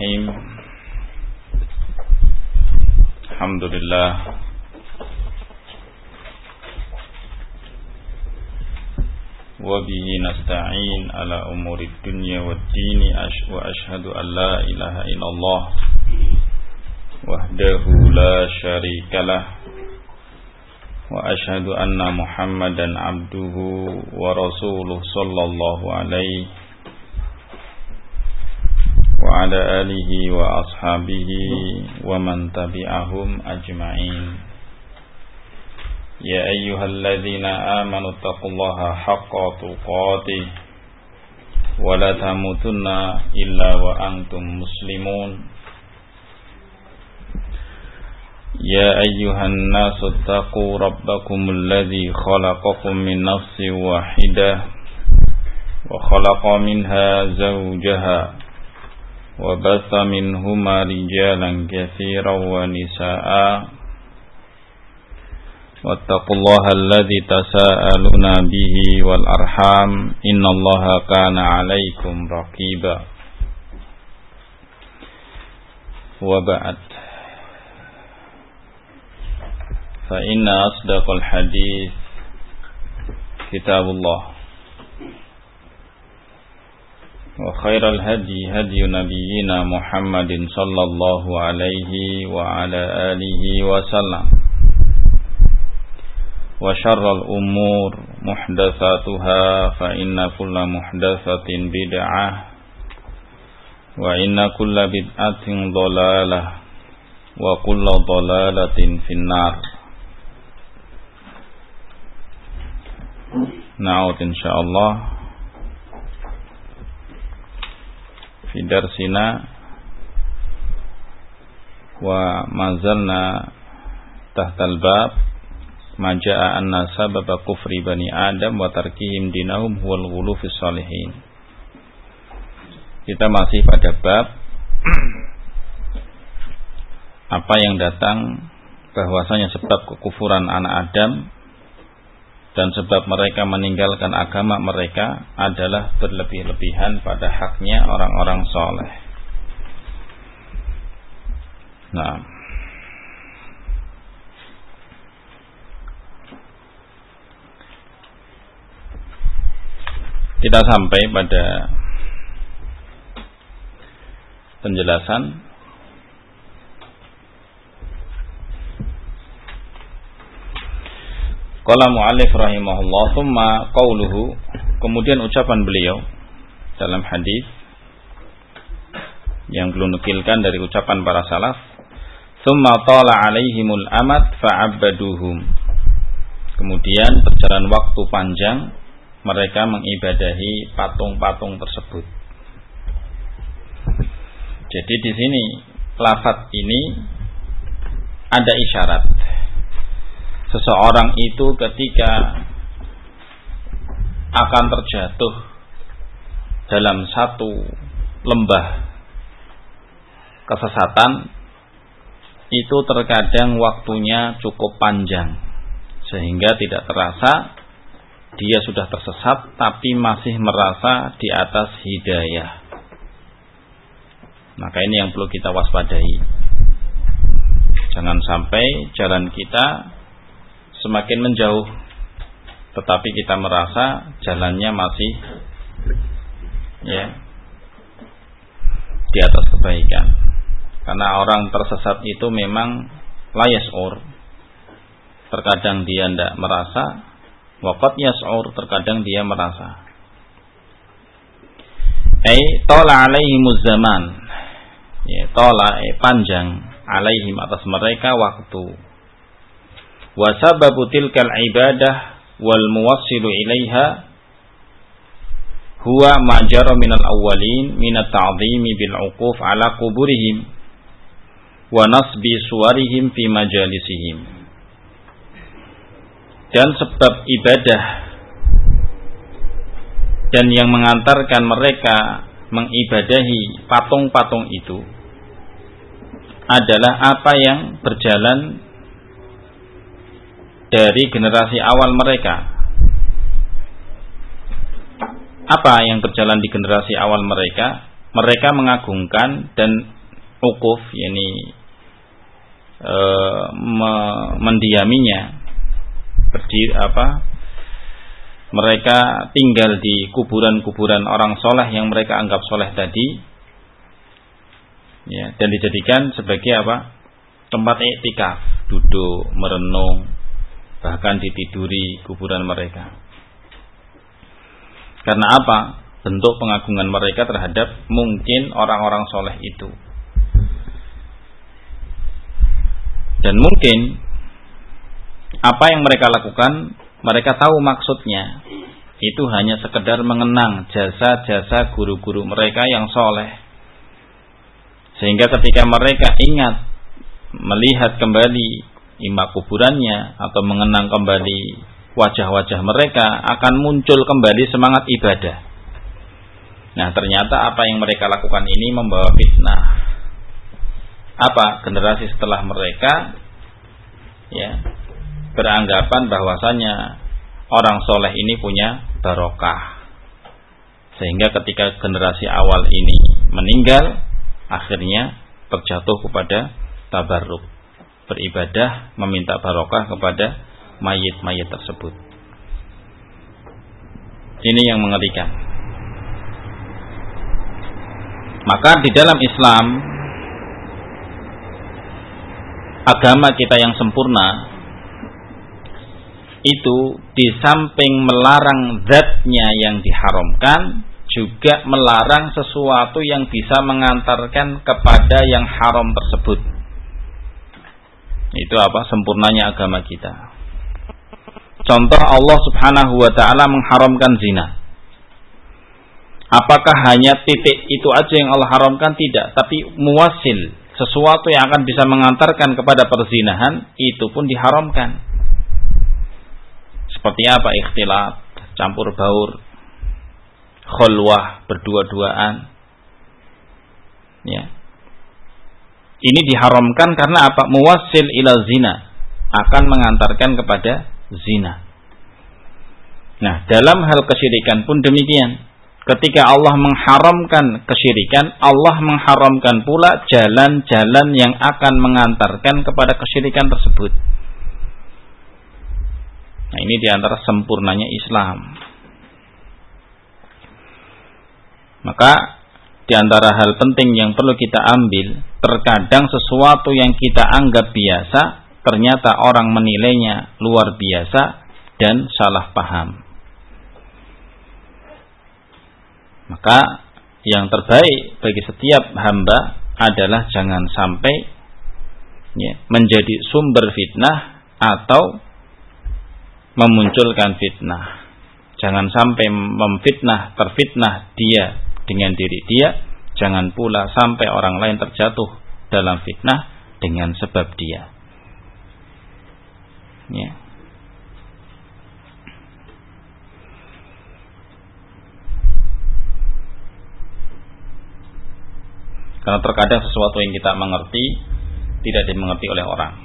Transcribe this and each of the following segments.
Bismillahirrahmanirrahim. Alhamdulillah. Wa bihi nasta'in ala umurid dunya waddin wa ashhadu an la ilaha illallah wahdahu la syarikalah wa ashhadu anna Muhammadan abduhu wa rasuluh sallallahu alaihi wa ala alihi wa ashabihi wa man tabi'ahum ajma'in. Ya ayyuhalladzina amanu taqullaha haqqa tuqatih wa la tamutunna illa wa antum muslimun. Ya ayyuhan nasu taqu rabbakumul ladzi khalaqakum min nafsin wahidah wa khalaqa minha zawjaha wa batha minhuma rijalan katsiran wa nisaa wattaqullaha alladzi tasaaluna bihi wal arham innallaha kana 'alaikum raqiba. Wa ba'd, fa inna asdaqal hadits kitabullah wa khairal hadi hadi nabiyyina Muhammadin sallallahu alaihi wa ala alihi wa sallam wa syarral umur muhdatsatuha fa inna kulla muhdatsatin bid'ah wa inna kulla bid'atin dhalalah wa kulla dhalalatin finnar. Na'ud insyaallah fi darsina wa mazalna tahtal bab ma jaa anna sababa kufri bani adam wa tarkihim dinahum huwal ghulu fis salihin. Kita masih pada bab apa yang datang bahwasanya sebab kekufuran anak Adam dan sebab mereka meninggalkan agama mereka adalah berlebih-lebihan pada haknya orang-orang soleh. Nah, kita sampai pada penjelasan qala mu'allif rahimahullah thumma qauluhu, kemudian ucapan beliau dalam hadis yang belum nukilkan dari ucapan para salaf, thumma tala alaihimul amad fa'abbaduhum, kemudian berjalan waktu panjang mereka mengibadahi patung-patung tersebut. Jadi di sini lafaz ini ada isyarat seseorang itu ketika akan terjatuh dalam satu lembah kesesatan itu terkadang waktunya cukup panjang sehingga tidak terasa dia sudah tersesat tapi masih merasa di atas hidayah. Maka ini yang perlu kita waspadai. Jangan sampai jalan kita semakin menjauh tetapi kita merasa jalannya masih di atas kebaikan. Karena orang tersesat itu memang la yas'ur, terkadang dia tidak merasa, wa qad yas'ur, terkadang dia merasa. Tala alaihimuz zaman, tala panjang, alaihim atas mereka waktu. Wa sababu tilkal ibadah wal muwassilu ilaiha huwa ma jara minal awwalin minat ta'zimi bil 'uquf ala quburihim wa nasbi suwarihim fi majalisihim. Dan sebab ibadah dan yang mengantarkan mereka mengibadahi patung-patung itu adalah apa yang berjalan dari generasi awal mereka. Apa yang berjalan di generasi awal mereka? mereka mengagungkan dan ukuf, yakni mendiaminya, mereka tinggal di kuburan-kuburan orang soleh yang mereka anggap soleh tadi, ya, dan dijadikan sebagai tempat iktikaf, duduk merenung, bahkan ditiduri kuburan mereka. Karena apa? Bentuk pengagungan mereka terhadap mungkin orang-orang soleh itu. Dan mungkin apa yang mereka lakukan, mereka tahu maksudnya. Itu hanya sekedar mengenang jasa-jasa guru-guru mereka yang soleh. Sehingga ketika mereka ingat melihat kembali imam kuburannya atau mengenang kembali wajah-wajah mereka, akan muncul kembali semangat ibadah. Nah, ternyata apa yang mereka lakukan ini membawa fitnah. Generasi setelah mereka, ya, beranggapan bahwasanya orang soleh ini punya barokah, sehingga ketika generasi awal ini meninggal, akhirnya terjatuh kepada tabarruk, beribadah meminta barokah kepada mayit-mayit tersebut. Ini yang mengerikan. Maka di dalam Islam, agama kita yang sempurna, itu di samping melarang zatnya yang diharamkan, juga melarang sesuatu yang bisa mengantarkan kepada yang haram tersebut. Itu sempurnanya agama kita. Contoh, Allah Subhanahu wa ta'ala mengharamkan zina. Apakah hanya titik itu aja yang Allah haramkan? Tidak, tapi muwasil, sesuatu yang akan bisa mengantarkan kepada perzinahan, itu pun diharamkan. Seperti ikhtilat, campur baur, khulwah, berdua-duaan. Ya. Ini diharamkan karena muwasil ila zina, akan mengantarkan kepada zina. Nah, dalam hal kesyirikan pun demikian. Ketika Allah mengharamkan kesyirikan, Allah mengharamkan pula jalan-jalan yang akan mengantarkan kepada kesyirikan tersebut. Nah, ini diantara sempurnanya Islam. Maka diantara hal penting yang perlu kita ambil, terkadang sesuatu yang kita anggap biasa, ternyata orang menilainya luar biasa dan salah paham. Maka yang terbaik bagi setiap hamba adalah jangan sampai menjadi sumber fitnah atau memunculkan fitnah. Jangan sampai terfitnah dia dengan diri dia. Jangan pula sampai orang lain terjatuh dalam fitnah dengan sebab dia. Ya. Karena terkadang sesuatu yang kita mengerti tidak dimengerti oleh orang.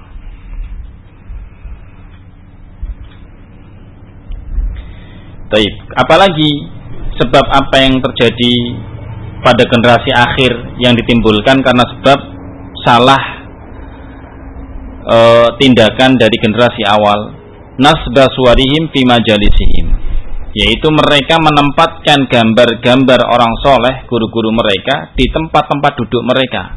Baik, apalagi sebab apa yang terjadi pada generasi akhir yang ditimbulkan karena sebab salah tindakan dari generasi awal, nasba suwarihim fi majalisihim, yaitu mereka menempatkan gambar-gambar orang soleh, guru-guru mereka di tempat-tempat duduk mereka.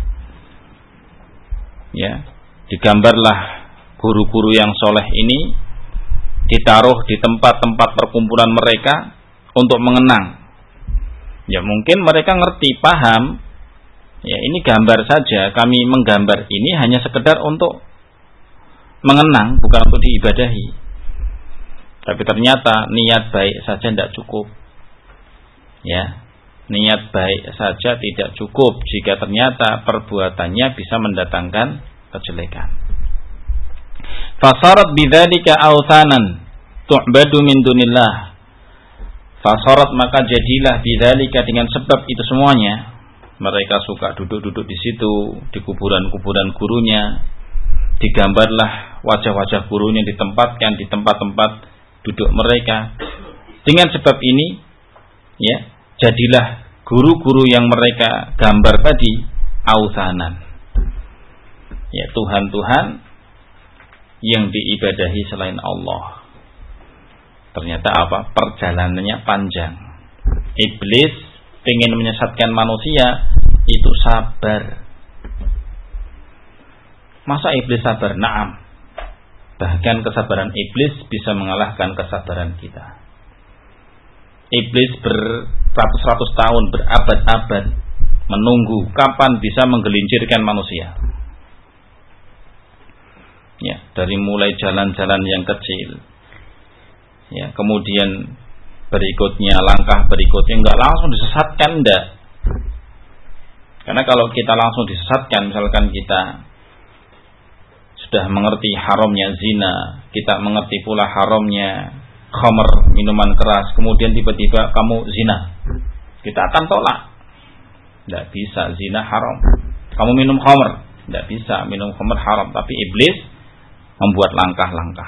Ya, digambarlah guru-guru yang soleh ini ditaruh di tempat-tempat perkumpulan mereka untuk mengenang. Ya, mungkin mereka ngerti, paham. Ya, ini gambar saja, kami menggambar ini hanya sekedar untuk mengenang, bukan untuk diibadahi. Tapi ternyata niat baik saja tidak cukup. Ya, niat baik saja tidak cukup jika ternyata perbuatannya bisa mendatangkan kejelekan. Fasarat bidzalika authanan tu'badu min dunillah. Fasarat, maka jadilah bidzalika, dengan sebab itu semuanya. Mereka suka duduk-duduk di situ, di kuburan-kuburan gurunya. Digambarlah wajah-wajah gurunya, ditempatkan di tempat-tempat duduk mereka. Dengan sebab ini, ya, jadilah guru-guru yang mereka gambar tadi authanan, ya Tuhan-Tuhan yang diibadahi selain Allah. Ternyata apa? Perjalanannya panjang. Iblis ingin menyesatkan manusia, itu sabar. Masa iblis sabar? Naam. Bahkan kesabaran iblis bisa mengalahkan kesabaran kita. Iblis beratus-ratus tahun, berabad-abad menunggu kapan bisa menggelincirkan manusia. Ya, dari mulai jalan-jalan yang kecil. Ya, kemudian berikutnya, langkah berikutnya enggak langsung disesatkan, enggak. Karena kalau kita langsung disesatkan, misalkan kita sudah mengerti haramnya zina, kita mengerti pula haramnya khamr, minuman keras, kemudian tiba-tiba kamu zina, kita akan tolak. Tidak bisa, zina haram. Kamu minum khamr, tidak bisa, minum khamr haram. Tapi iblis membuat langkah-langkah.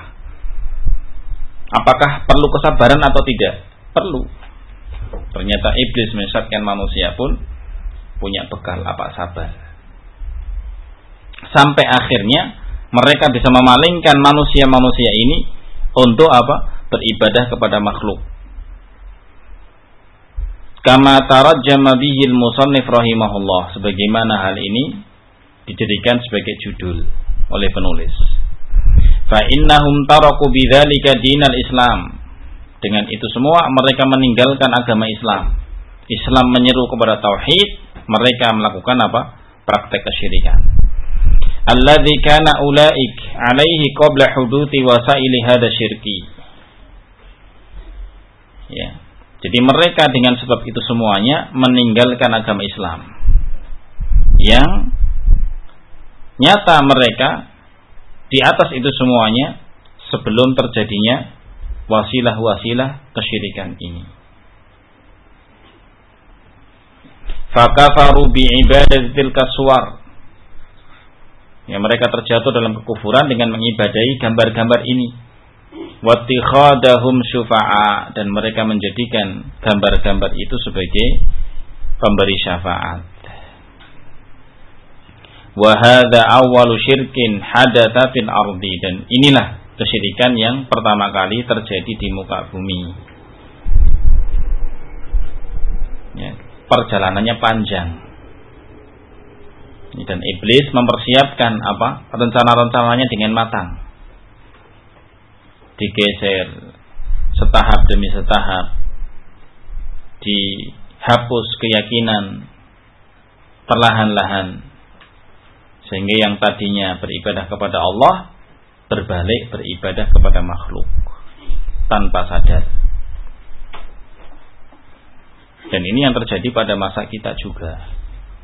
Apakah perlu kesabaran atau tidak? Perlu. Ternyata iblis menyesatkan manusia pun punya bekal apa? Sabar. Sampai akhirnya mereka bisa memalingkan manusia-manusia ini untuk apa? Beribadah kepada makhluk. Kama tarajjama bihil musannif rahimahullah, sebagaimana hal ini dijadikan sebagai judul oleh penulis. Fa innahum taraku bidzalika dinal Islam. Dengan itu semua mereka meninggalkan agama Islam. Islam menyeru kepada tauhid, mereka melakukan apa? Praktek kesyirikan. Alladzi kana ulaik alaihi qabla huduthi wasaili hada syirki. Ya. Jadi mereka dengan sebab itu semuanya meninggalkan agama Islam. Yang nyata mereka di atas itu semuanya sebelum terjadinya wasilah-wasilah kesyirikan ini. Fakafaru bi'ibadatil kaswar. Ya, mereka terjatuh dalam kekufuran dengan mengibadahi gambar-gambar ini. Wattikhadahum syufa'a, dan mereka menjadikan gambar-gambar itu sebagai pemberi syafaat. Wa hadza awwalu syirkin hadatsa fil ardi, dan inilah kesyirikan yang pertama kali terjadi di muka bumi. Ya, perjalanannya panjang. Dan iblis mempersiapkan apa? Rencana-rencananya dengan matang. Digeser setahap demi setahap, dihapus keyakinan perlahan-lahan, sehingga yang tadinya beribadah kepada Allah berbalik beribadah kepada makhluk tanpa sadar. Dan ini yang terjadi pada masa kita juga.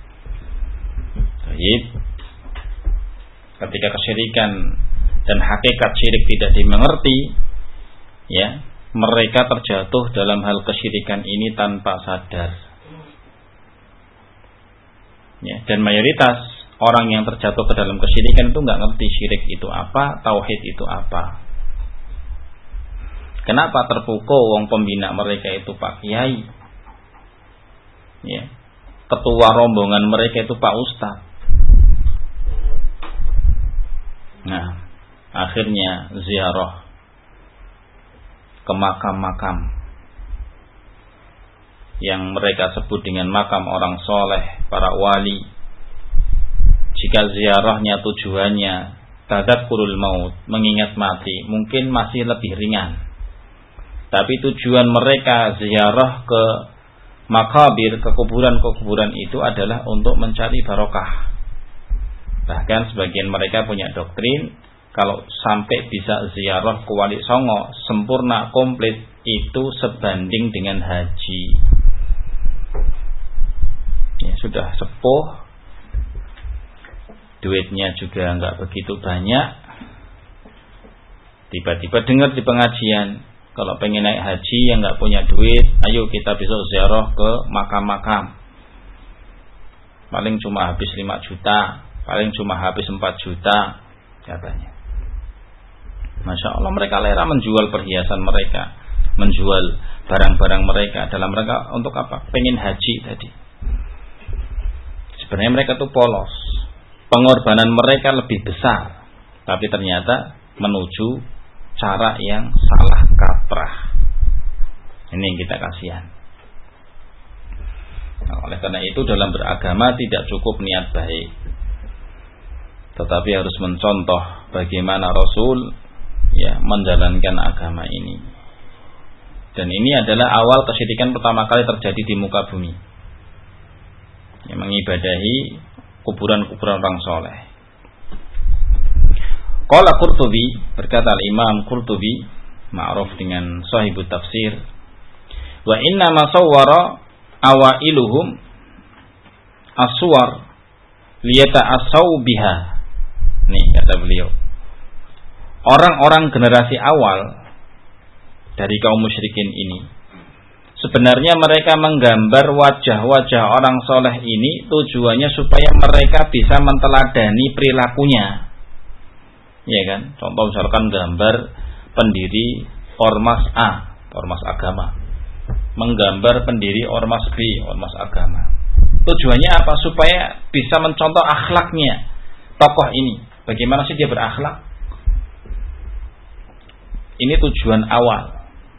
Ketika kesyirikan dan hakikat syirik tidak dimengerti, ya, mereka terjatuh dalam hal kesyirikan ini tanpa sadar. Ya, dan mayoritas orang yang terjatuh ke dalam kesyirikan itu nggak ngerti syirik itu apa, tauhid itu apa. Kenapa terpukau wong pembina mereka itu Pak Kiai? Ya, ketua rombongan mereka itu Pak Ustadz. Nah, akhirnya ziarah ke makam-makam yang mereka sebut dengan makam orang soleh, para wali. Jika ziarahnya tujuannya tadzakkurul maut, mengingat mati, mungkin masih lebih ringan. Tapi tujuan mereka ziarah ke makabir, ke kuburan-kuburan itu adalah untuk mencari barokah. Bahkan sebagian mereka punya doktrin, kalau sampai bisa ziarah ke Wali Songo sempurna, komplit, itu sebanding dengan haji. Ya, sudah sepuh, duitnya juga nggak begitu banyak, tiba-tiba dengar di pengajian, kalau pengen naik haji yang nggak punya duit, ayo kita besok ziarah ke makam-makam. Paling cuma habis 5 juta, paling cuma habis 4 juta katanya. Masya Allah, mereka rela menjual perhiasan mereka, menjual barang-barang mereka dalam rangka untuk apa? Pengen haji tadi. Sebenarnya mereka tuh polos. Pengorbanan mereka lebih besar, tapi ternyata menuju cara yang salah kaprah. Ini yang kita kasihan. Nah, oleh karena itu dalam beragama tidak cukup niat baik, tetapi harus mencontoh bagaimana Rasul menjalankan agama ini. Dan ini adalah awal kesyirikan pertama kali terjadi di muka bumi, yang mengibadahi kuburan-kuburan orang soleh. Qala Qurtubi, berkata Imam Qurtubi, ma'ruf dengan sahibut tafsir, wa inna ma sawwara awailuhum aswar liyata'asaw biha. Nih kata beliau, orang-orang generasi awal dari kaum musyrikin ini, sebenarnya mereka menggambar wajah-wajah orang soleh ini tujuannya supaya mereka bisa menteladani perilakunya. Ya kan? Contoh misalkan gambar pendiri ormas A, ormas agama, menggambar pendiri ormas B, ormas agama. Tujuannya apa? Supaya bisa mencontoh akhlaknya tokoh ini. Bagaimana sih dia berakhlak? Ini tujuan awal.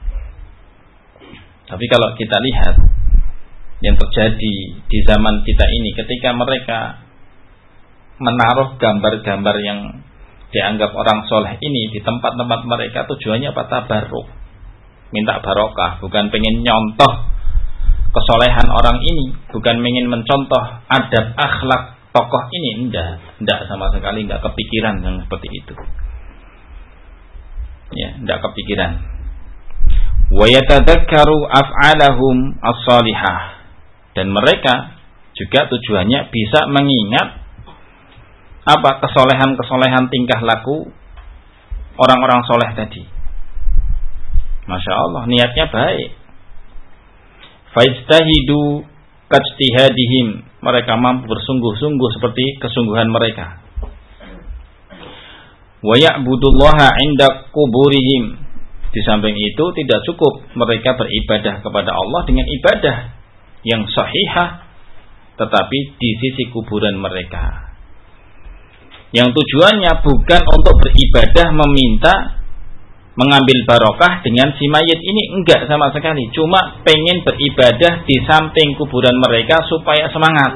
Tapi kalau kita lihat yang terjadi di zaman kita ini, ketika mereka menaruh gambar-gambar yang dianggap orang soleh ini di tempat-tempat mereka, tujuannya apa? Tabarruk, minta barokah, bukan pengen nyontoh kesolehan orang ini, bukan ingin mencontoh adab akhlak tokoh ini. Enggak sama sekali, enggak kepikiran yang seperti itu. Ya, enggak kepikiran. Wa yatadzakkaru af'alahum as-salihah, dan mereka juga tujuannya bisa mengingat apa? Kesolehan-kesolehan tingkah laku orang-orang soleh tadi. Masya Allah, niatnya baik. Fajtahidu kajtihadihim, mereka mampu bersungguh-sungguh seperti kesungguhan mereka. Wa ya'budullaha 'inda quburihim, di samping itu tidak cukup mereka beribadah kepada Allah dengan ibadah yang sahihah, tetapi di sisi kuburan mereka, yang tujuannya bukan untuk beribadah meminta mengambil barokah dengan si mayit ini, enggak sama sekali, cuma pengen beribadah di samping kuburan mereka supaya semangat.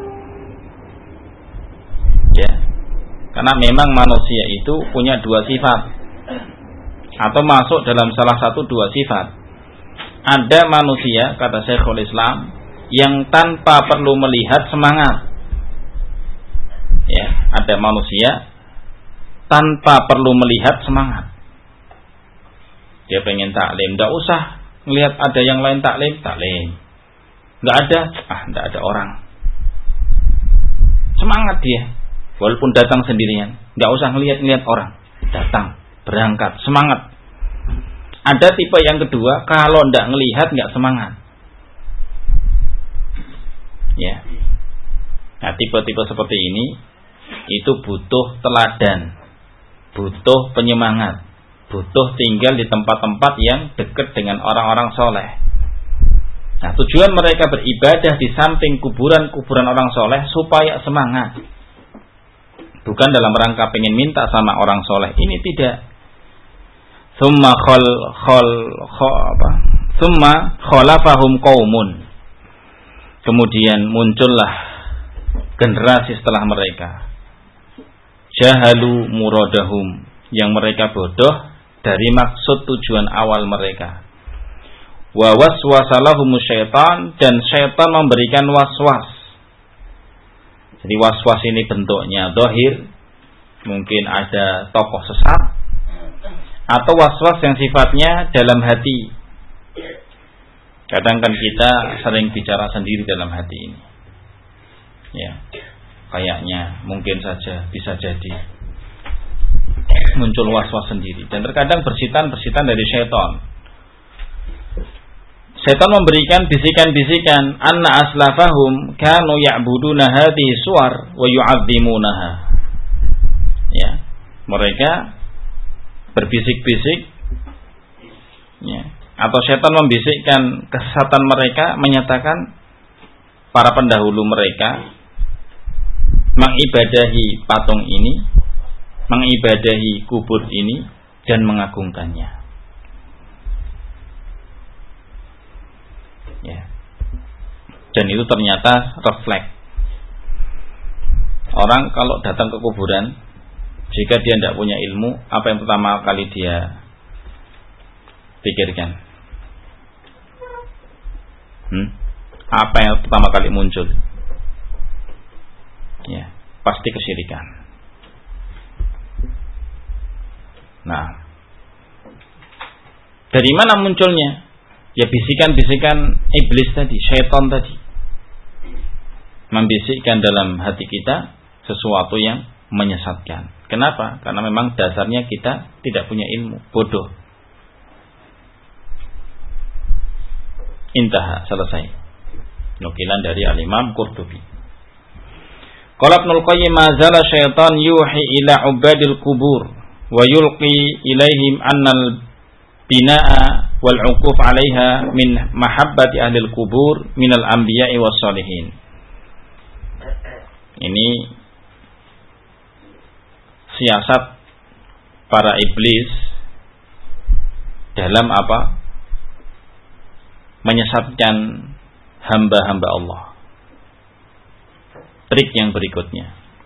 Ya, karena memang manusia itu punya dua sifat, atau masuk dalam salah satu dua sifat. Ada manusia, kata Syekhul Islam, yang tanpa perlu melihat semangat. Ya, ada manusia tanpa perlu melihat semangat. Dia pengen taklim, enggak usah ngelihat ada yang lain taklim. Enggak ada, enggak ada orang. Semangat dia, walaupun datang sendirian, enggak usah ngelihat orang. Datang, berangkat, semangat. Ada tipe yang kedua, kalau enggak ngelihat enggak semangat. Ya. Nah, tipe-tipe seperti ini itu butuh teladan, butuh penyemangat, butuh tinggal di tempat-tempat yang dekat dengan orang-orang soleh. Nah, tujuan mereka beribadah di samping kuburan-kuburan orang soleh supaya semangat, bukan dalam rangka pengen minta sama orang soleh ini, tidak. Summa khalafahum qaumun, kemudian muncullah generasi setelah mereka, jahalu muradahum, yang mereka bodoh dari maksud tujuan awal mereka. Wa waswasalahum syaitan, dan syaitan memberikan waswas. Jadi waswas ini bentuknya zahir, mungkin ada tokoh sesat, atau waswas yang sifatnya dalam hati. Kadang kan kita sering bicara sendiri dalam hati ini. Ya, kayaknya, mungkin saja, bisa jadi muncul waswas sendiri, dan terkadang bersitan dari syaitan. Syaitan memberikan bisikan-bisikan, anna aslafahum kanu ya'buduna hadhihi suwar wa yu'azzimunaha. Ya, mereka berbisik-bisik, ya, atau setan membisikkan kesesatan mereka, menyatakan para pendahulu mereka mengibadahi patung ini, mengibadahi kubur ini, dan mengagungkannya. Ya. Dan itu ternyata refleks. Orang kalau datang ke kuburan, jika dia tidak punya ilmu, apa yang pertama kali dia pikirkan? Apa yang pertama kali muncul? Ya, pasti kesyirikan. Nah, dari mana munculnya? Ya bisikan-bisikan iblis tadi, syaitan tadi, membisikkan dalam hati kita sesuatu yang menyesatkan. Kenapa? Karena memang dasarnya kita tidak punya ilmu, bodoh. Intaha, selesai. Nukilan dari Al-Imam Qurtubi. Qala Ibnul Qayyim, ma zala syaitan yuhi ila ubadil kubur wa yulqi ilaihim annal bina'a wal 'uquf 'alaiha min mahabbati ahlil kubur minal anbiya'i was shalihin. Ini siasat para iblis dalam apa? Menyesatkan hamba-hamba Allah. Trik yang berikutnya.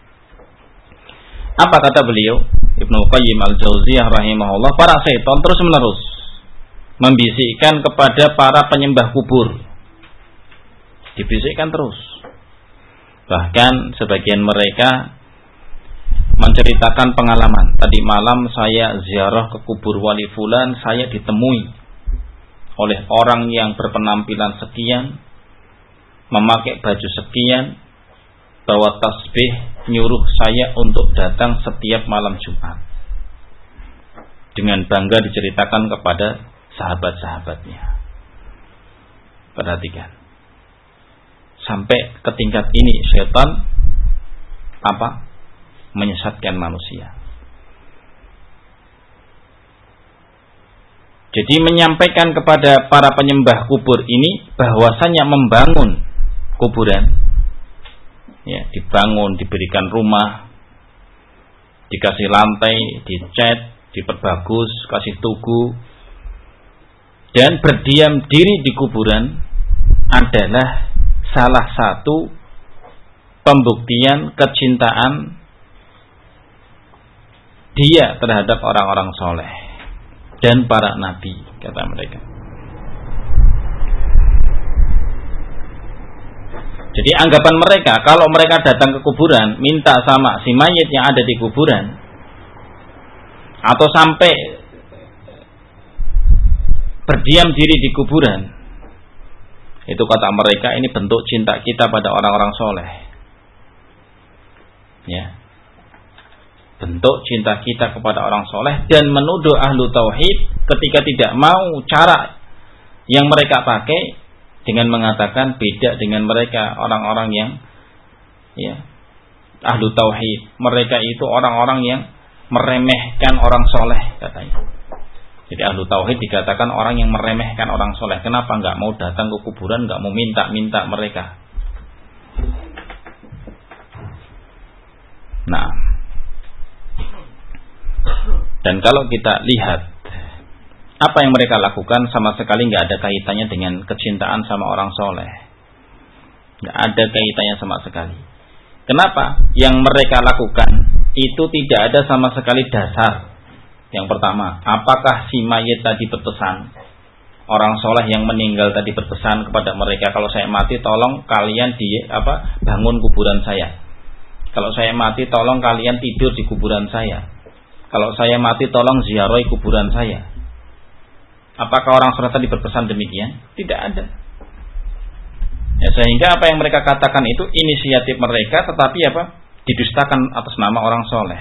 Apa kata beliau? Ibnul Qayyim Al-Jauziyah rahimahullah, para syaitan terus menerus membisikkan kepada para penyembah kubur. Dibisikkan terus. Bahkan sebagian mereka menceritakan pengalaman. Tadi malam saya ziarah ke kubur wali fulan, saya ditemui oleh orang yang berpenampilan sekian, memakai baju sekian, bawa tasbih, nyuruh saya untuk datang setiap malam Jumat. Dengan bangga diceritakan kepada sahabat-sahabatnya. Perhatikan. Sampai ke tingkat ini syaitan apa? Menyesatkan manusia. Jadi menyampaikan kepada para penyembah kubur ini bahwasanya membangun kuburan, ya, dibangun, diberikan rumah, dikasih lantai, dicat, diperbagus, kasih tugu, dan berdiam diri di kuburan adalah salah satu pembuktian kecintaan dia terhadap orang-orang soleh dan para nabi, kata mereka. Jadi anggapan mereka, kalau mereka datang ke kuburan, minta sama si mayit yang ada di kuburan, atau sampai berdiam diri di kuburan, itu kata mereka ini bentuk cinta kita pada orang-orang soleh. Ya, bentuk cinta kita kepada orang soleh, dan menuduh ahlu tauhid ketika tidak mau cara yang mereka pakai dengan mengatakan beda dengan mereka orang-orang yang ya ahlu tauhid. Mereka itu orang-orang yang meremehkan orang soleh, katanya. Jadi ahlu tauhid dikatakan orang yang meremehkan orang soleh. Kenapa nggak mau datang ke kuburan, nggak mau minta mereka? Nah, dan kalau kita lihat apa yang mereka lakukan, sama sekali nggak ada kaitannya dengan kecintaan sama orang soleh. Nggak ada kaitannya sama sekali. Kenapa? Yang mereka lakukan itu tidak ada sama sekali dasar. Yang pertama, apakah si mayit tadi berpesan, orang soleh yang meninggal tadi berpesan kepada mereka, kalau saya mati tolong kalian bangun kuburan saya. Kalau saya mati tolong kalian tidur di kuburan saya. Kalau saya mati tolong ziarahi kuburan saya. Apakah orang soleh tadi berpesan demikian? Tidak ada. Ya, sehingga apa yang mereka katakan itu inisiatif mereka, tetapi didustakan atas nama orang soleh.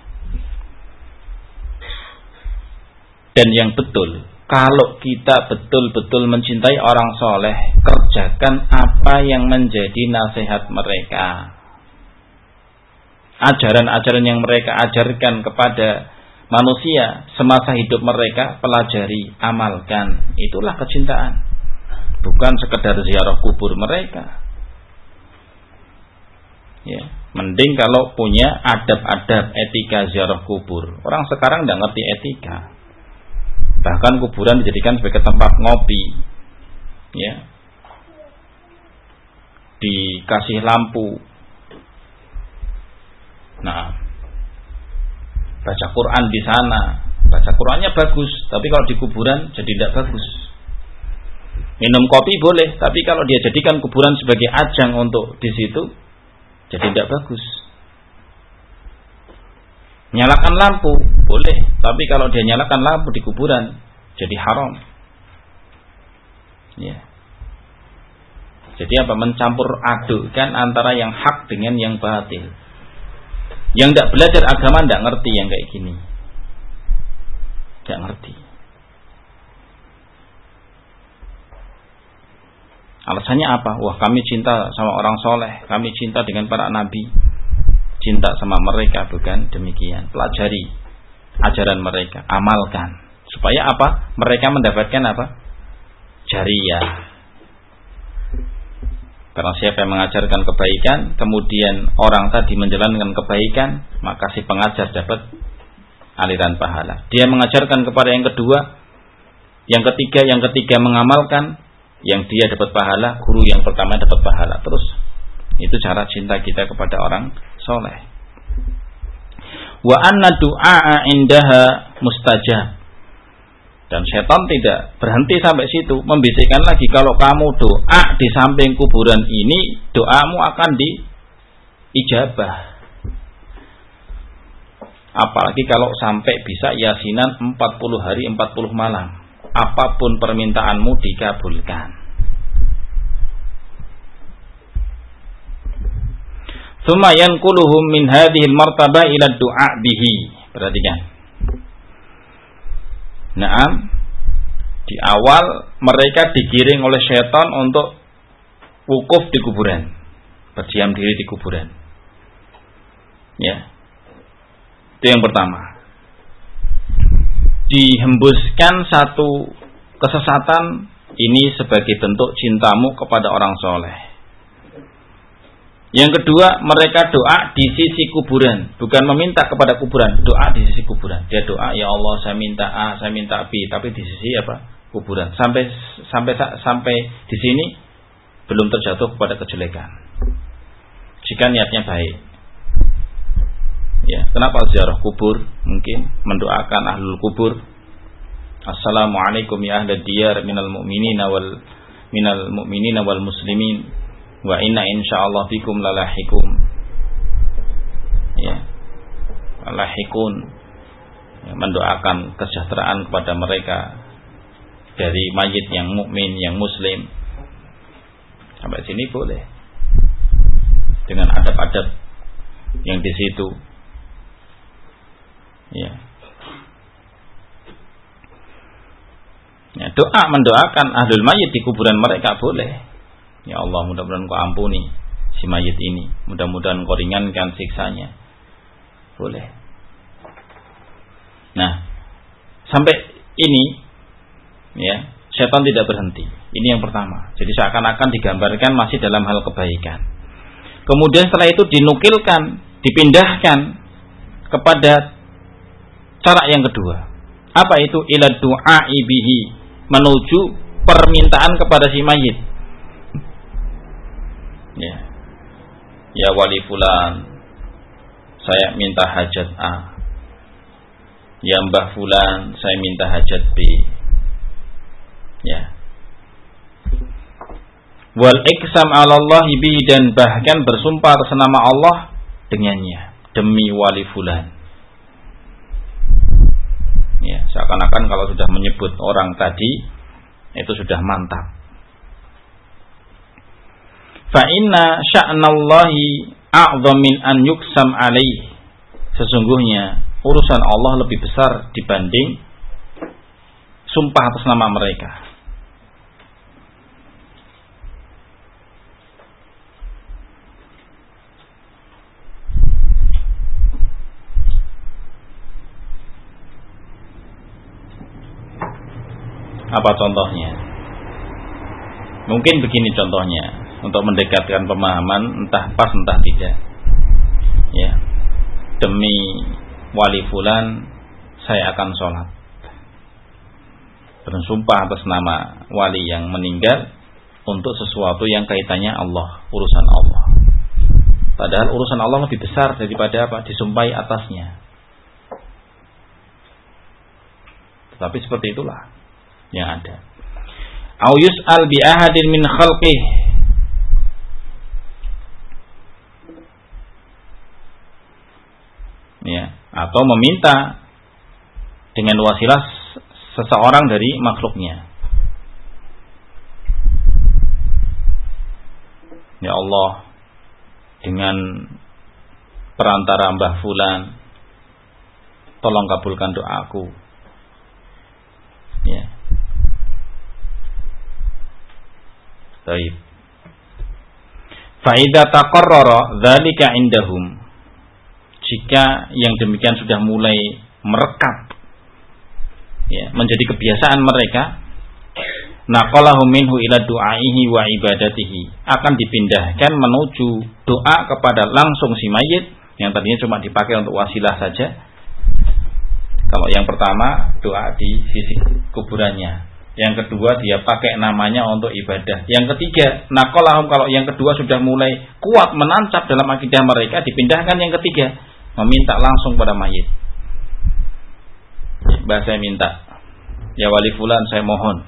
Dan yang betul, kalau kita betul-betul mencintai orang soleh, kerjakan apa yang menjadi nasihat mereka. Ajaran-ajaran yang mereka ajarkan kepada manusia semasa hidup mereka, pelajari, amalkan. Itulah kecintaan. Bukan sekedar ziarah kubur mereka. Ya, mending kalau punya adab-adab etika ziarah kubur. Orang sekarang tidak ngerti etika. Bahkan kuburan dijadikan sebagai tempat ngopi. Ya. Dikasih lampu. Nah, baca Quran di sana. Baca Qurannya bagus, tapi kalau di kuburan jadi tidak bagus. Minum kopi boleh, tapi kalau dia jadikan kuburan sebagai ajang untuk di situ, jadi tidak bagus. Nyalakan lampu boleh, tapi kalau dia nyalakan lampu di kuburan, jadi haram. Ya. Jadi apa? Mencampur adukkan antara yang hak dengan yang batil. Yang tidak belajar agama tidak ngerti yang kayak gini. Tidak ngerti. Alasannya apa? Wah, kami cinta sama orang soleh, kami cinta dengan para nabi, cinta sama mereka. Bukan demikian. Pelajari ajaran mereka, amalkan. Supaya apa? Mereka mendapatkan apa? Jariyah. Karena siapa yang mengajarkan kebaikan, kemudian orang tadi menjalankan kebaikan, maka si pengajar dapat aliran pahala. Dia mengajarkan kepada yang kedua, yang ketiga mengamalkan, yang dia dapat pahala, guru yang pertama dapat pahala. Terus itu cara cinta kita kepada orang soleh. Wa anna du'a indaha mustajab. Dan setan tidak berhenti sampai situ, membisikkan lagi, kalau kamu doa di samping kuburan ini, doamu akan diijabah. Apalagi kalau sampai bisa yasinan 40 hari 40 malam. Apapun permintaanmu dikabulkan. Tsumma yanquluhum min hadhil martabah ila du'a bihi. Perhatikan. Naam, di awal mereka digiring oleh setan untuk wukuf di kuburan, berdiam diri di kuburan. Ya, itu yang pertama. Dihembuskan satu kesesatan ini sebagai bentuk cintamu kepada orang soleh. Yang kedua, mereka doa di sisi kuburan, bukan meminta kepada kuburan, doa di sisi kuburan. Dia doa, ya Allah, saya minta A, saya minta B, tapi di sisi apa? Kuburan. Sampai di sini belum terjatuh kepada kejelekan. Jika niatnya baik. Ya, kenapa ziarah kubur? Mungkin mendoakan ahlul kubur. Assalamualaikum ya ahlad diyar minal mu'minina wal muslimin. Wa inna insyaallah bikum lalahikum. Ya. Lalahikun. Ya, mendoakan kesejahteraan kepada mereka dari mayit yang mukmin, yang muslim. Sampai sini boleh. Dengan adab-adab yang di situ. Ya. Ya, doa mendoakan ahlul mayit di kuburan mereka boleh. Ya Allah, mudah-mudahan Kau ampuni si mayit ini, mudah-mudahan Kau ringankan siksanya. Boleh. Nah, sampai ini ya, setan tidak berhenti. Ini yang pertama. Jadi seakan-akan digambarkan masih dalam hal kebaikan. Kemudian setelah itu dinukilkan, dipindahkan kepada cara yang kedua. Apa itu? Ila du'a'i bihi, menuju permintaan kepada si mayit. Ya wali fulan, saya minta hajat A. Ya mbah fulan, saya minta hajat B. Ya. Wal iksam 'ala Allah bi, dan bahkan bersumpah atas nama Allah dengannya, demi wali fulan. Ya, seakan-akan kalau sudah menyebut orang tadi itu sudah mantap. Fa inna sya'nallahi a'dham min an yuksam alaih. Sesungguhnya urusan Allah lebih besar dibanding sumpah atas nama mereka. Apa contohnya? Mungkin begini contohnya, untuk mendekatkan pemahaman entah pas entah tidak. Ya. Demi wali fulan saya akan sholat. Bersumpah atas nama wali yang meninggal untuk sesuatu yang kaitannya Allah, urusan Allah. Padahal urusan Allah lebih besar daripada apa? Disumpahi atasnya. Tetapi seperti itulah yang ada. Au yus'al bi ahadin min khalqih. Ya, atau meminta dengan wasilah seseorang dari makhluknya. Ya Allah, dengan perantara Mbah Fulan, tolong kabulkan doaku. Ya. Baik. Fa idza taqarrara dzalika indahum. Jika yang demikian sudah mulai merekat, ya, menjadi kebiasaan mereka, naqalahu minhu ila du'aihi wa ibadatihi, akan dipindahkan menuju doa kepada langsung si mayit yang tadinya cuma dipakai untuk wasilah saja. Kalau yang pertama doa di sisi kuburannya, yang kedua dia pakai namanya untuk ibadah, yang ketiga naqalahum, kalau yang kedua sudah mulai kuat menancap dalam akidah mereka, dipindahkan yang ketiga, meminta langsung pada mayit. Mbah saya minta, ya wali fulan saya mohon.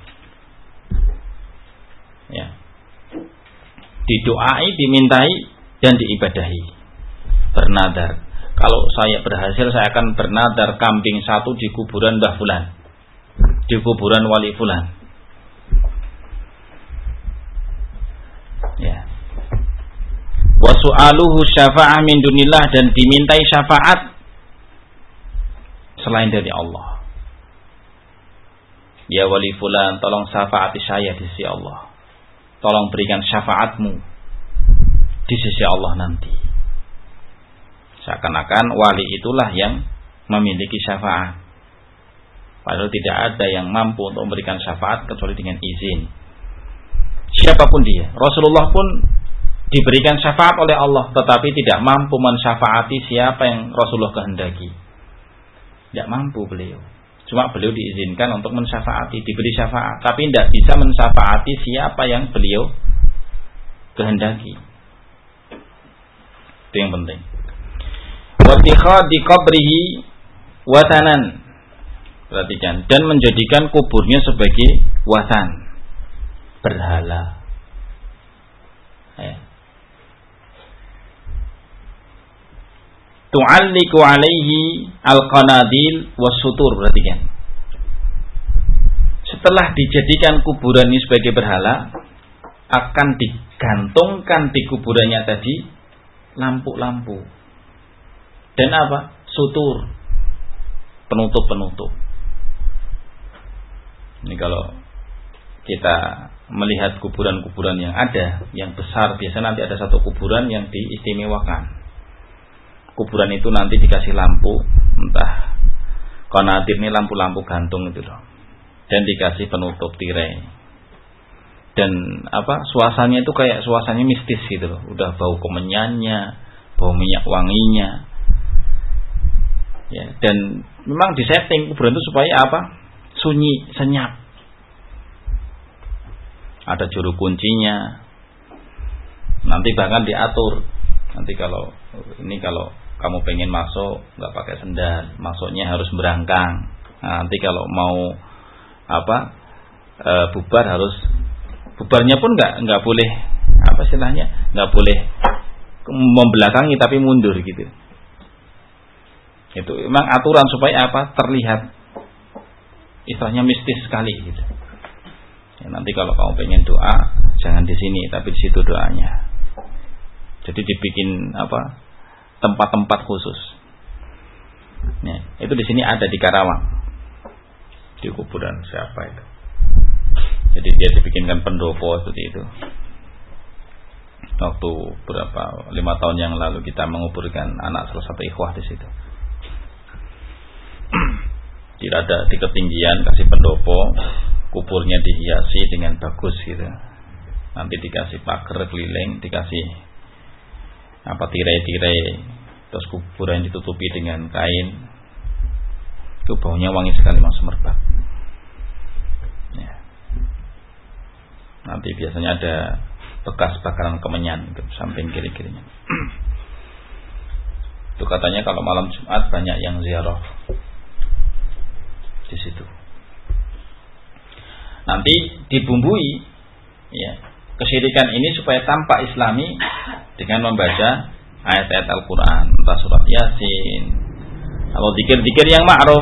Ya. Didoai, dimintai dan diibadahi. Bernadar. Kalau saya berhasil, saya akan bernadar kambing satu di kuburan Mbah Fulan, di kuburan wali fulan. Ya. Wa su'aluhu syafa'ah min dunillah, dan dimintai syafaat selain dari Allah. Ya wali fulan, tolong syafaati saya di sisi Allah. Tolong berikan syafaatmu di sisi Allah nanti. Seakan-akan wali itulah yang memiliki syafaat. Padahal tidak ada yang mampu untuk memberikan syafaat kecuali dengan izin siapapun dia. Rasulullah pun diberikan syafaat oleh Allah, tetapi tidak mampu mensyafaati siapa yang Rasulullah kehendaki. Tidak mampu beliau. Cuma beliau diizinkan untuk mensyafaati, diberi syafaat, tapi tidak bisa mensyafaati siapa yang beliau kehendaki. Itu yang penting. Wattikhadhi qabrihi watanan. Perhatikan, dan menjadikan kuburnya sebagai watan, berhala. Ya. Tu'alliqu alaihi al-qanadil was-sutur. Perhatikan. Setelah dijadikan kuburan ini sebagai berhala, akan digantungkan di kuburannya tadi lampu-lampu. Dan apa? Sutur. Penutup-penutup. Ini kalau kita melihat kuburan-kuburan yang ada, yang besar, biasanya nanti ada satu kuburan yang diistimewakan. Kuburan itu nanti dikasih lampu, entah konatir ini lampu-lampu gantung itu loh, dan dikasih penutup tirai. Dan apa, suasananya itu kayak suasananya mistis gitu loh. Udah bau kemenyannya, bau minyak wanginya. Ya, dan memang disetting kuburan itu supaya apa? Sunyi, senyap. Ada juru kuncinya. Nanti bahkan diatur. Nanti kalau kamu pengen masuk nggak pakai sendal, masuknya harus berangkang. Nah, nanti kalau mau bubar harus, bubarnya pun nggak boleh nggak boleh membelakangi tapi mundur gitu. Itu memang aturan supaya apa? Terlihat istilahnya mistis sekali gitu. Ya, nanti kalau kamu pengen doa jangan di sini tapi di situ doanya. Jadi dibikin tempat-tempat khusus. Ya, itu di sini ada di Karawang. Di kuburan siapa itu? Jadi dia dibikinkan pendopo seperti itu. Waktu 5 tahun yang lalu kita menguburkan anak salah satu ikhwah di situ. Tidak ada di ketinggian kasih pendopo, kuburnya dihiasi dengan bagus gitu. Nanti dikasih pagar keliling, dikasih tirai-tirai, terus kuburan ditutupi dengan kain. Itu baunya wangi sekali, Mas, merbak. Ya. Nanti biasanya ada bekas bakaran kemenyan di samping kiri-kirinya. Itu katanya kalau malam Jumat banyak yang ziarah di situ. Nanti dibumbui ya kesyirikan ini supaya tampak islami dengan membaca ayat-ayat Al-Quran, entah surat Yasin atau zikir-zikir yang ma'ruf.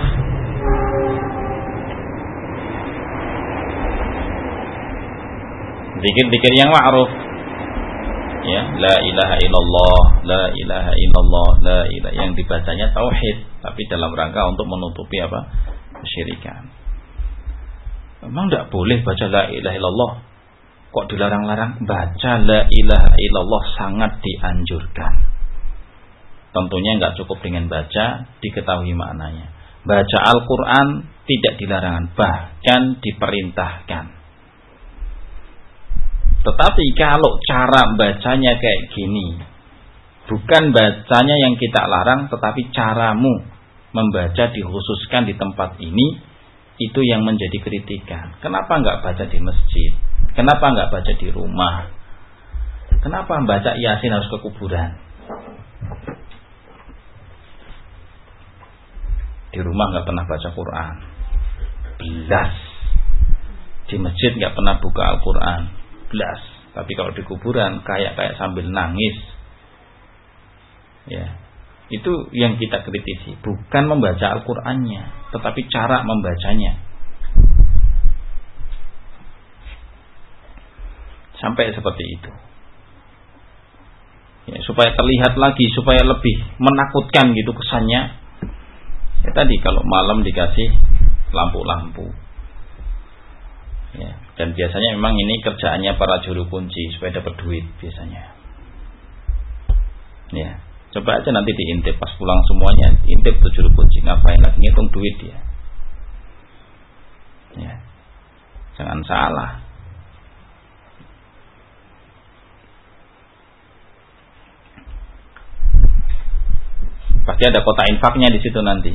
Zikir-zikir yang ma'ruf. Ya, la ilaha illallah, la ilaha illallah, la ilaha, yang dibacanya tauhid, tapi dalam rangka untuk menutupi apa? Kesyirikan. Memang tidak boleh baca la ilaha illallah. Kok dilarang-larang? Baca la ilaha illallah sangat dianjurkan. Tentunya enggak cukup dengan baca, diketahui maknanya. Baca Al-Quran tidak dilarang, bahkan diperintahkan. Tetapi kalau cara bacanya kayak gini, bukan bacanya yang kita larang, tetapi caramu membaca dikhususkan di tempat ini, itu yang menjadi kritikan. Kenapa enggak baca di masjid? Kenapa enggak baca di rumah? Kenapa membaca Yasin harus ke kuburan? Di rumah enggak pernah baca Quran, belas. Di masjid enggak pernah buka Al-Quran, belas. Tapi kalau di kuburan kayak sambil nangis. Ya, itu yang kita kritisi, bukan membaca Al-Qur'annya, tetapi cara membacanya. Sampai seperti itu. Ya, supaya terlihat lagi, supaya lebih menakutkan gitu kesannya. Ya tadi kalau malam dikasih lampu-lampu. Ya, dan biasanya memang ini kerjaannya para juru kunci supaya dapat duit biasanya. Ya, coba aja nanti diintip pas pulang semuanya, intip tuh juru kunci ngapain lagi ngitung duit dia. Ya, jangan salah. Pasti ada kotak infaknya di situ nanti.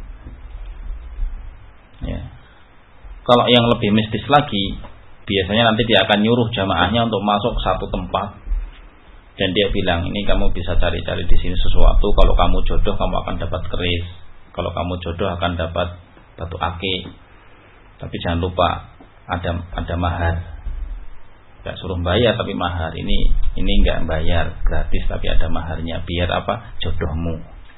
Ya. Kalau yang lebih mistis lagi, biasanya nanti dia akan nyuruh jamaahnya untuk masuk ke satu tempat, dan dia bilang, ini kamu bisa cari-cari di sini sesuatu. Kalau kamu jodoh, kamu akan dapat keris. Kalau kamu jodoh, akan dapat batu akik. Tapi jangan lupa ada mahar. Gak suruh bayar tapi mahar. Ini nggak bayar, gratis tapi ada maharnya. Biar apa? Jodohmu.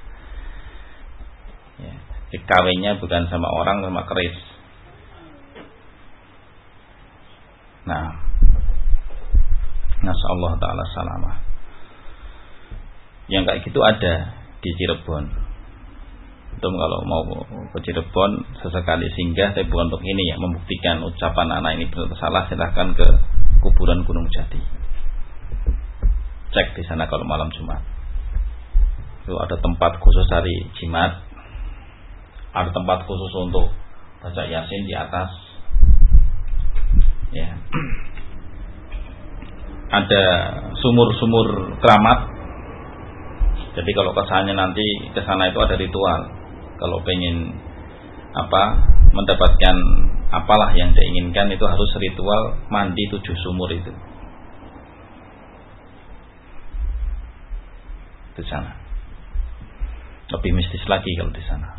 Ya, kawinnya bukan sama orang, sama keris. Nah, nasallahu ta'ala salamah. Yang kayak gitu ada di Cirebon. Antum kalau mau ke Cirebon sesekali singgah, tapi bukan untuk ini ya, membuktikan ucapan anak ini benar salah, silahkan ke kuburan Gunung Jati. Cek di sana kalau malam Jumat. Itu ada tempat khusus hari jimat, ada tempat khusus untuk baca Yasin di atas. Ya. Ada sumur-sumur keramat. Jadi kalau kesannya nanti ke sana itu ada ritual. Kalau pengen mendapatkan apalah yang diinginkan, itu harus ritual mandi 7 sumur itu. Di sana. Lebih mistis lagi kalau di sana.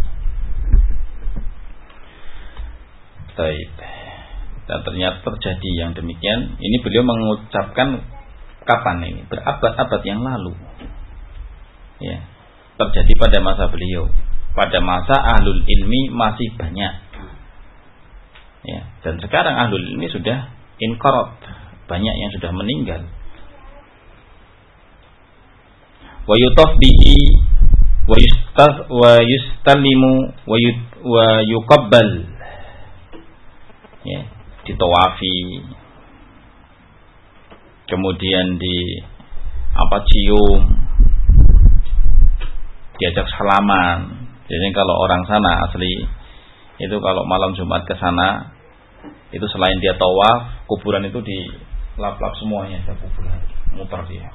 Baik. Dan ternyata terjadi yang demikian. Ini beliau mengucapkan kapan ini? Berabad-abad yang lalu. Ya, terjadi pada masa beliau. Pada masa ahlul ilmi masih banyak. Ya, dan sekarang ahlul ilmi sudah inqarat, banyak yang sudah meninggal. Wa yutaf bihi wa yustalimu wa yuqabbal. Ya, ditawafi, kemudian cium, diajak salaman. Jadi kalau orang sana asli itu kalau malam Jumat ke sana Itu selain dia tawaf, kuburan itu dilap-lap semuanya, ada kuburan, muter dia.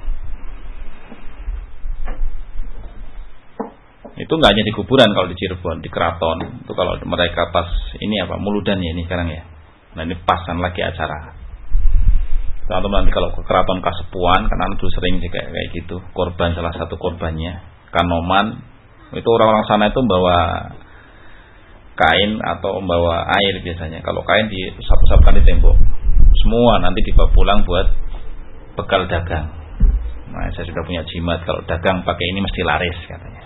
Itu nggak hanya di kuburan, kalau di Cirebon, di keraton itu kalau mereka pas ini Muludan ya ini sekarang ya. Nah ini pasan lagi acara. Teman-teman nanti kalau ke keraton Kasepuan, karena itu sering kayak gitu, korban salah satu korbannya Kanoman, itu orang-orang sana itu membawa kain atau membawa air biasanya. Kalau kain disapu-sapukan di tembok, semua nanti dibawa pulang buat bekal dagang. Nah saya sudah punya jimat kalau dagang pakai ini mesti laris katanya.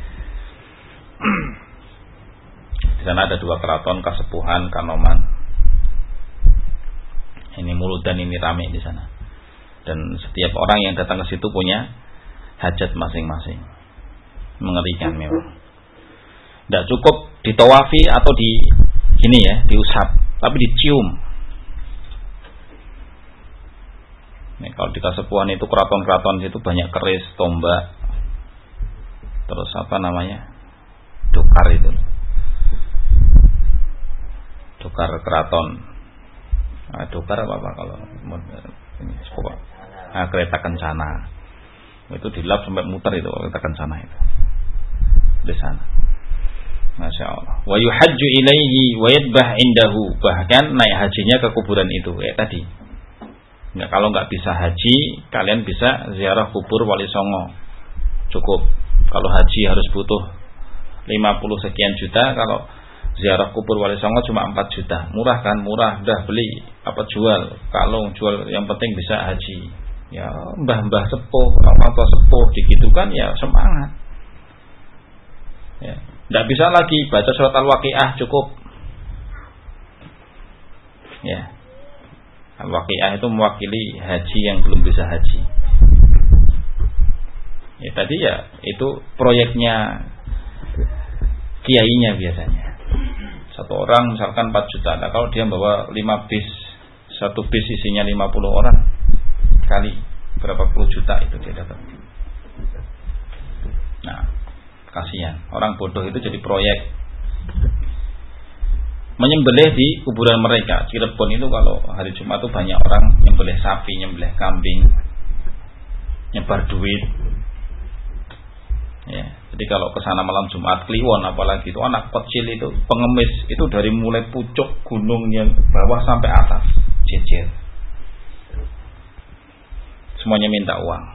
Di sana ada 2 keraton, Kasepuhan, Kanoman. Ini Muludan, ini ramai di sana. Dan setiap orang yang datang ke situ punya hajat masing-masing. Mengerikan memang. Tidak cukup ditawafi atau diusap, tapi dicium. Nih, kalau di Kasepuhan itu keraton-keraton itu banyak keris, tombak, terus dokar itu, dokar keraton. Dokar apa kalau ini kereta kencana itu dilap sampai muter itu kereta kencana itu di sana. Masya Allah. Wa yuhajju ilaihi wa yadbah indahu, bahkan naik hajinya ke kuburan itu tadi. Nggak, kalau nggak bisa haji, kalian bisa ziarah kubur Wali Songo. Cukup. Kalau haji harus butuh 50 sekian juta, kalau ziarah kubur Wali Songo cuma 4 juta. Murah kan? Murah. Udah beli jual. Kalau jual yang penting bisa haji. Ya, mbah-mbah sepuh, orang tua sepuh digitukan ya semangat. Ya, enggak bisa lagi baca surat Al-Waqiah cukup. Ya. Al-Waqiah itu mewakili haji yang belum bisa haji. Ya tadi ya itu proyeknya kiainya biasanya. Satu orang misalkan 4 juta. Nah, kalau dia bawa 5 bis, satu bis isinya 50 orang, kali berapa puluh juta itu dia dapat. Nah, kasihan. Orang bodoh itu jadi proyek. Menyembelih di kuburan mereka. Cirebon itu kalau hari Jumat itu banyak orang nyembelih sapi, nyembelih kambing, nyebar duit. Ya, jadi kalau ke sana malam Jumat Kliwon apalagi itu anak kecil itu pengemis itu dari mulai pucuk gunung yang bawah sampai atas jejer. Semuanya minta uang.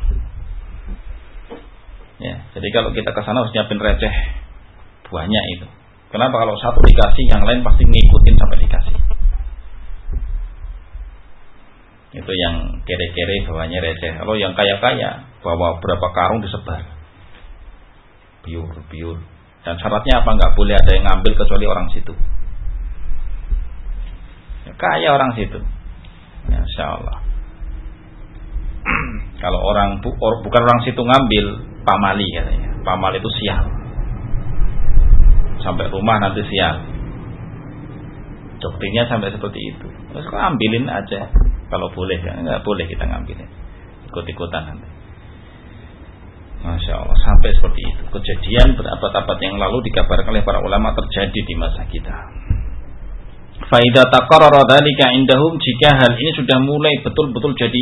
Ya, jadi kalau kita ke sana harus nyiapin receh banyak itu. Kenapa? Kalau satu dikasih, yang lain pasti ngikutin sampai dikasih. Itu yang kere-kere bawanya receh. Kalau yang kaya-kaya bawa berapa karung disebar. Biur. Dan syaratnya apa? Nggak boleh ada yang ngambil kecuali orang situ. Ya, kaya orang situ. Ya, Insya Allah. Kalau bukan orang situ ngambil, pamali katanya. Pamali itu sial. Sampai rumah nanti sial. Doktrinnya sampai seperti itu. Terus ambilin aja. Kalau boleh, nggak boleh kita ngambilin. Ikut-ikutan nanti. Masya Allah, sampai seperti itu. Kejadian berabad-abad yang lalu dikabarkan oleh para ulama terjadi di masa kita. Fa idza taqarrara dzalika indahum, jika hal ini sudah mulai betul-betul jadi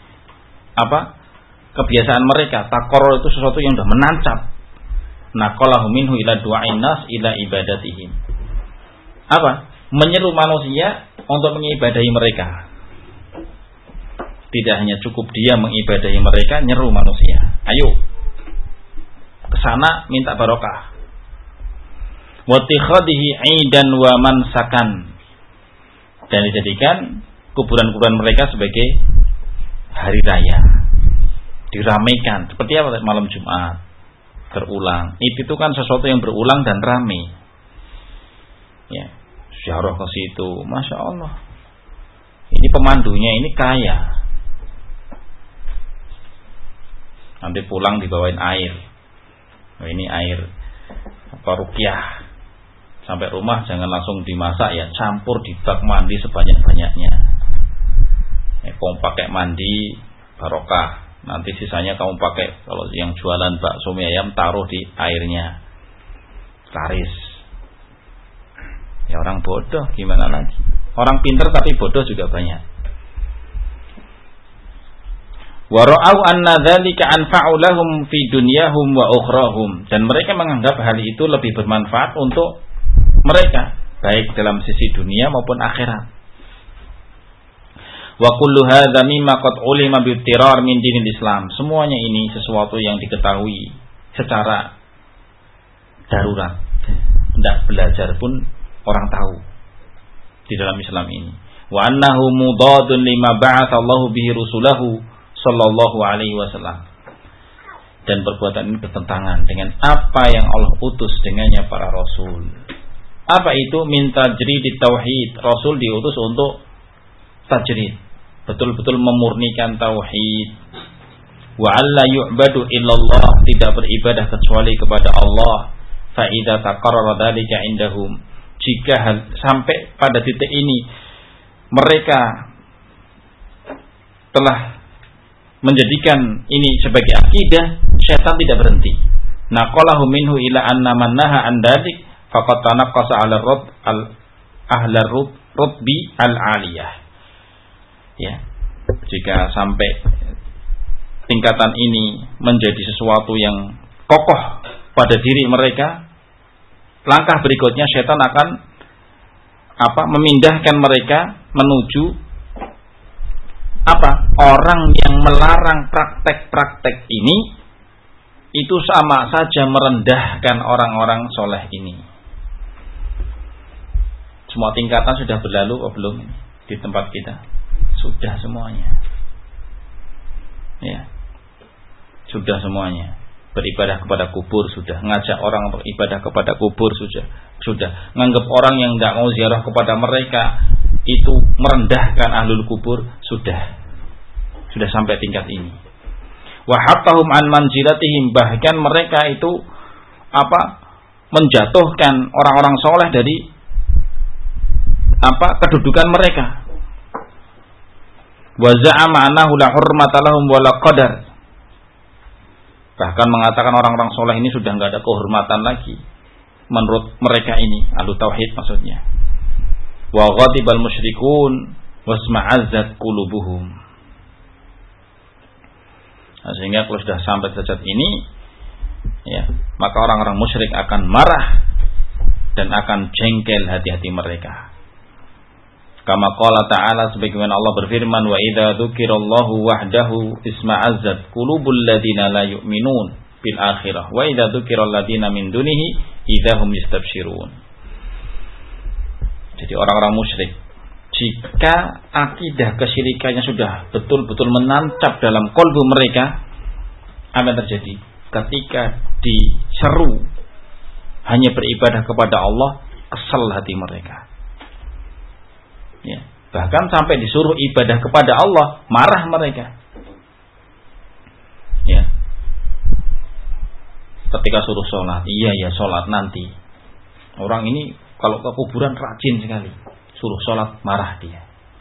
kebiasaan mereka. Taqarrar itu sesuatu yang sudah menancap. Naqalahu minhu ila du'ain nas ila ibadatihim. Menyeru manusia untuk mengibadahi mereka. Tidak hanya cukup dia mengibadahi mereka, nyeru manusia. Ayo ke sana minta barokah. Wa tikhadihi 'aidan wa mansakan. Dan dijadikan kuburan-kuburan mereka sebagai hari raya. Diramaikan seperti apa malam Jumat. Berulang. Itu kan sesuatu yang berulang dan ramai. Ya, ziarah ke situ, Masya Allah. Ini pemandunya ini kaya. Nanti pulang dibawain air. Nah, ini air ruqyah. Sampai rumah jangan langsung dimasak ya, campur di bak mandi sebanyak-banyaknya. Kamu pakai mandi barokah. Nanti sisanya kamu pakai, kalau yang jualan bakso mie ayam taruh di airnya. Laris. Ya orang bodoh gimana lagi? Orang pintar tapi bodoh juga banyak. Wa ra'au anna dzalika anfa'u lahum fi dunyahum wa ukhrahum, dan mereka menganggap hal itu lebih bermanfaat untuk mereka baik dalam sisi dunia maupun akhirat. Wa kullu hadza mimma qad ulima bi ittirar min dinil Islam. Semuanya ini sesuatu yang diketahui secara darurat. Tidak belajar pun orang tahu di dalam Islam ini. Wa annahu mudadun lima ba'atha Allahu bihi rusulahu sallallahu alaihi wasallam. Dan perbuatan ini bertentangan dengan apa yang Allah utus dengannya para rasul. Apa itu? Min tajridit tauhid. Rasul diutus untuk tajrid, betul-betul memurnikan tauhid. Wa alla yu'badu illallah, tidak beribadah kecuali kepada Allah. Fa idza taqarrara dzalika indahum, jika sampai pada titik ini mereka telah menjadikan ini sebagai akidah, syaitan tidak berhenti. Naqalahu minhu ila anna man naha an dzalik faqad tanaqqasa 'ala ahlar rutbi al-aliyah. Ya, jika sampai tingkatan ini menjadi sesuatu yang kokoh pada diri mereka, langkah berikutnya syaitan akan memindahkan mereka menuju orang yang melarang praktek-praktek ini, itu sama saja merendahkan orang-orang soleh ini. Semua tingkatan sudah berlalu atau belum ini di tempat kita? Sudah semuanya. Ya. Sudah semuanya. Beribadah kepada kubur sudah, ngajak orang beribadah kepada kubur sudah, nganggap orang yang tidak mau ziarah kepada mereka itu merendahkan ahlul kubur sudah sampai tingkat ini. Wa hattahum an manzilatihim, bahkan mereka itu menjatuhkan orang-orang soleh dari kedudukan mereka. Wa za'ama annahu la hurmata lahum wa la qadar, bahkan mengatakan orang-orang soleh ini sudah enggak ada kehormatan lagi menurut mereka ini, ahlu tauhid maksudnya. Wa ghadibal musyrikun wasma'azzat qulubuhum. Sehingga kalau sudah sampai derajat ini, ya, maka orang-orang musyrik akan marah dan akan jengkel hati-hati mereka. Kama qala ta'ala, sebagaimana Allah berfirman, wa idza dzukirallahu wahdahu isma'azzat qulubul ladzina la yu'minun bil akhirah wa idza dzukiral ladzina min dunihi idzahum yastabsyirun. Jadi orang-orang musyrik, jika akidah kesyirikannya sudah betul-betul menancap dalam kolbu mereka, apa yang terjadi? Ketika diseru hanya beribadah kepada Allah, kesal hati mereka. Ya, bahkan sampai disuruh ibadah kepada Allah, marah mereka. Ya. Ketika suruh sholat, iya sholat nanti. Orang ini kalau ke kuburan rajin sekali. Suruh sholat, marah dia.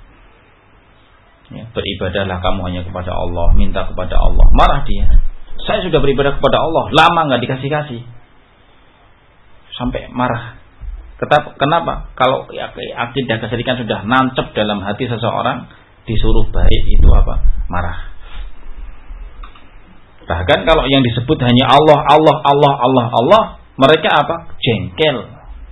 Ya, beribadahlah kamu hanya kepada Allah, minta kepada Allah, marah dia. Saya sudah beribadah kepada Allah, lama nggak dikasih-kasih, sampai marah. Kenapa? Kalau akidah kesyirikan sudah nancep dalam hati seseorang, disuruh baik itu marah. Bahkan kalau yang disebut hanya Allah, mereka jengkel.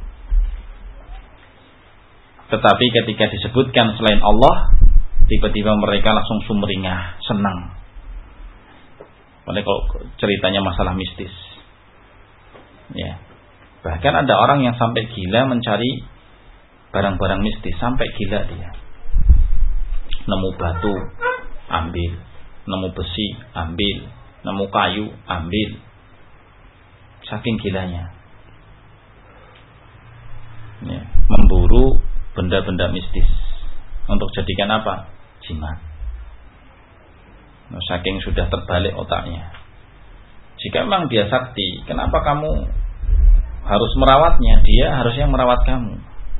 Tetapi ketika disebutkan selain Allah, tiba-tiba mereka langsung sumringah, senang. Oleh kalau ceritanya masalah mistis, ya. Bahkan ada orang yang sampai gila mencari barang-barang mistis, sampai gila dia. Nemu batu, ambil. Nemu besi, ambil. Nemu kayu, ambil. Saking gilanya. Ya, memburu benda-benda mistis untuk jadikan jimat. Saking sudah terbalik otaknya. Jika memang dia sakti, kenapa kamu harus merawatnya? Dia harusnya merawat kamu.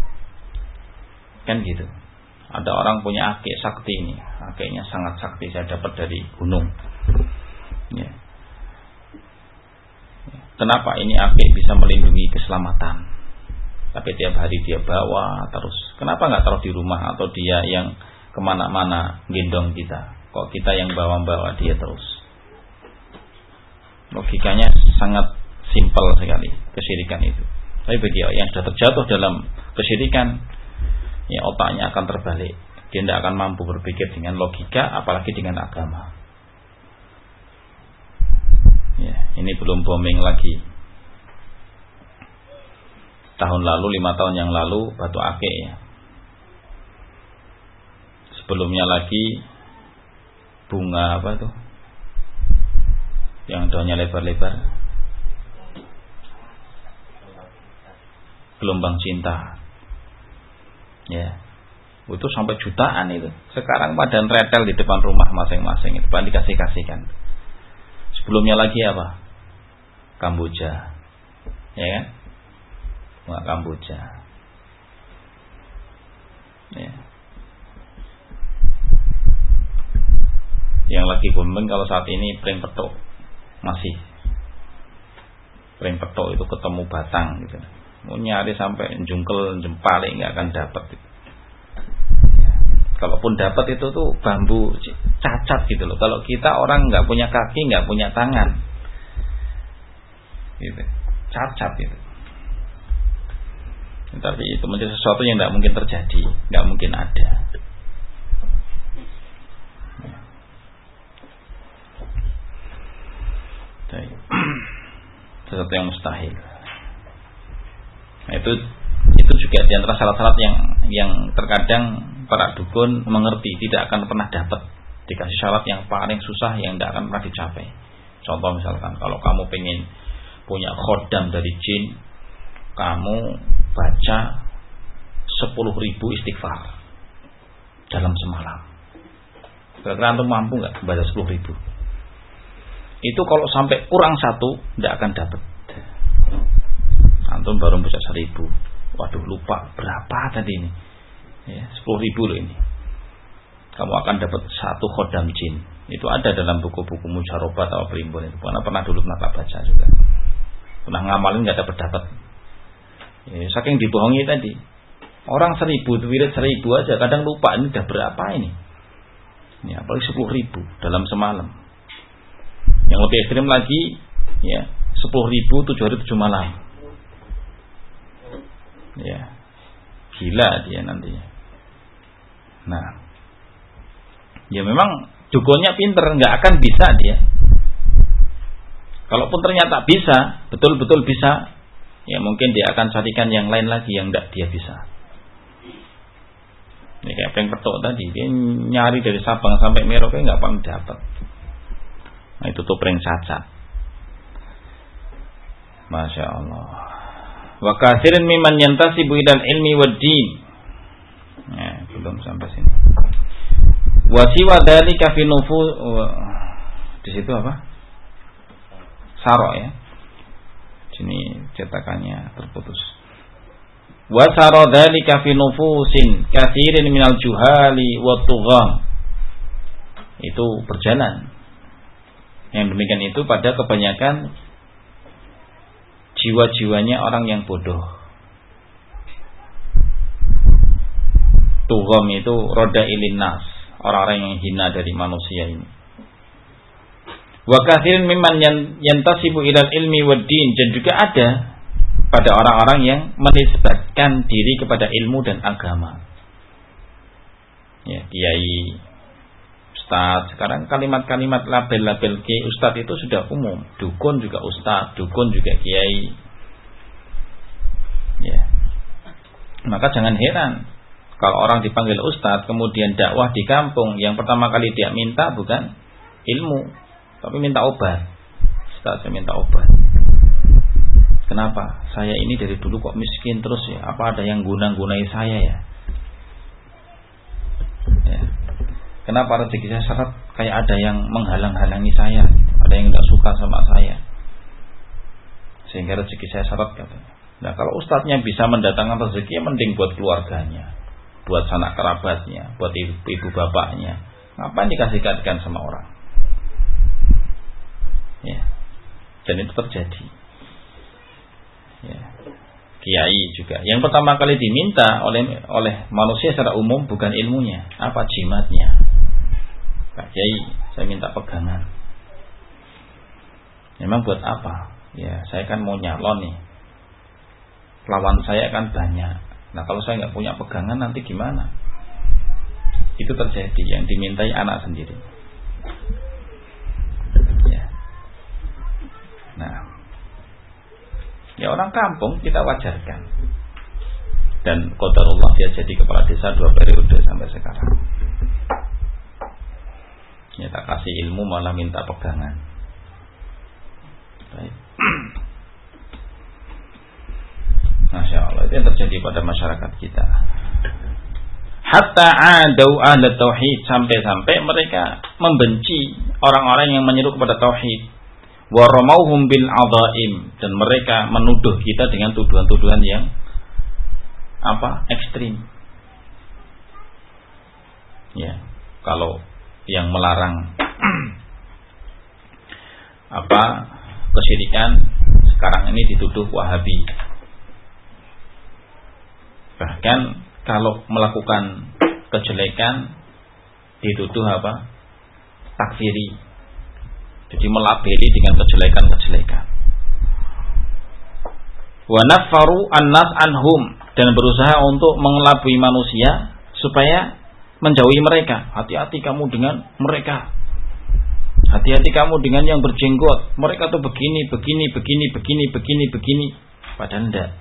Kan gitu. Ada orang punya akik sakti ini. Akiknya sangat sakti, saya dapat dari gunung. Ya. Kenapa ini akik bisa melindungi keselamatan? tapi tiap hari dia bawa terus. Kenapa nggak taruh di rumah atau dia yang kemana-mana gendong kita? Kok kita yang bawa-bawa dia terus? Logikanya sangat simpel sekali kesyirikan itu. Tapi bagi yang sudah terjatuh dalam kesyirikan, ya otaknya akan terbalik. Dia tidak akan mampu berpikir dengan logika, apalagi dengan agama. Ya, ini belum booming lagi. Tahun lalu, 5 tahun yang lalu, batu akik ya. Sebelumnya lagi bunga apa tuh? Yang daunnya lebar-lebar. Gelombang cinta. Ya. Itu sampai jutaan itu. Sekarang pada retel di depan rumah masing-masing itu kan dikasih-kasihkan. Sebelumnya lagi apa? Kamboja. Ya kan? Bunga Kamboja. Ya. Yang lagi booming kalau saat ini pring petok. Masih pring petok itu ketemu batang gitu. Mau nyari sampai jungkel jempale nggak akan dapat. Ya. Kalaupun dapat itu tuh bambu cacat gitu loh. Kalau kita orang nggak punya kaki, nggak punya tangan, gitu. Cacat gitu. Tapi itu menjadi sesuatu yang nggak mungkin terjadi, nggak mungkin ada. Sesuatu yang mustahil. Nah, itu juga di antara syarat-syarat yang terkadang para dukun mengerti tidak akan pernah dapat. Dikasih syarat yang paling susah yang tidak akan pernah dicapai. Contoh misalkan kalau kamu pengen punya khodam dari jin, kamu baca 10.000 istighfar dalam semalam. Kira-kira antum mampu nggak baca 10.000? Itu kalau sampai kurang 1 tidak akan dapat. Antum baru baca 1.000. Waduh lupa berapa tadi ini. Ya, 10.000 loh ini. Kamu akan dapat 1 khodam jin. Itu ada dalam buku-buku mujarobat atau primbon itu. Karena pernah dulu tak baca juga. Pernah ngamalin nggak dapat. Ya, saking dibohongi tadi. Orang 1.000 wirid 1.000 aja kadang lupa ini udah berapa ini. Ya, apalagi 10.000 dalam semalam. Yang lebih ekstrim lagi, ya 10.000 7 hari 7 malam. Ya, gila dia nantinya. Nah, ya memang dukunnya pinter, nggak akan bisa dia. Kalaupun ternyata bisa, betul-betul bisa, ya mungkin dia akan carikan yang lain lagi yang tidak dia bisa. Ini kayak peng petok tadi, dia nyari dari Sabang sampai Merauke nggak pernah dapat. Nah, itu tuh prank cacat. Masya Allah. Wa katsirin mimman yantasibu ilal ilmi wad din. Ya, belum sampai sini. Wa siwa dzalika fi nufus, di situ apa? Saro ya. Sini cetakannya terputus. Wa saro dzalika fi nufusin katsirin minal juhali wat tugham. Itu berjalan. Yang demikian itu pada kebanyakan jiwa-jiwanya orang yang bodoh. Tugham itu roda ilinnas, orang-orang yang hina dari manusia ini. Wa katsirin mimman yantasibu ilal ilmi wad din, dan juga ada pada orang-orang yang menisbatkan diri kepada ilmu dan agama. Ya, kiai, ustaz. Sekarang kalimat-kalimat label-label kiai ustaz itu sudah umum. Dukun juga ustaz, dukun juga kiai. Ya. Maka jangan heran kalau orang dipanggil ustaz kemudian dakwah di kampung, yang pertama kali dia minta bukan ilmu, tapi minta obat. Ustaz, saya minta obat. Kenapa? Saya ini dari dulu kok miskin terus ya? Apa ada yang guna-gunai saya ya? Ya. Kenapa rezeki saya seret? Kayak ada yang menghalang-halangi saya, ada yang tidak suka sama saya, sehingga rezeki saya seret katanya. Nah, kalau ustadznya bisa mendatangkan rezeki, ya mending buat keluarganya, buat sanak kerabatnya, buat ibu bapaknya. Ngapain dikasihkan sama orang? Ya. Dan itu terjadi. Ya. kiai juga. Yang pertama kali diminta oleh manusia secara umum bukan ilmunya, apa jimatnya. Pak Kiai, saya minta pegangan. Memang buat apa? Ya, saya kan mau nyalon nih. Lawan saya kan banyak. Nah, kalau saya nggak punya pegangan nanti gimana? Itu terjadi yang dimintai anak sendiri. Ya. Nah, ya orang kampung kita wajarkan. Dan qadarullah dia jadi kepala desa 2 periode sampai sekarang. Ya, tak kasih ilmu malah minta pegangan. Baik. Masya Allah, itu yang terjadi pada masyarakat kita. Hatta adau ahla tauhid, sampai-sampai mereka membenci orang-orang yang menyeru kepada tauhid. Wa ramauhum bil adaim, dan mereka menuduh kita dengan tuduhan-tuduhan yang ekstrim. Ya, kalau yang melarang kesyirikan sekarang ini dituduh Wahabi. Bahkan kalau melakukan kejelekan dituduh takfiri. Jadi melabeli dengan kejelekan-kejelekan. Wa nafaru an-nas anhum, dan berusaha untuk mengelabui manusia supaya menjauhi mereka. Hati-hati kamu dengan mereka. Hati-hati kamu dengan yang berjenggot. Mereka tuh begini. Padahal enggak.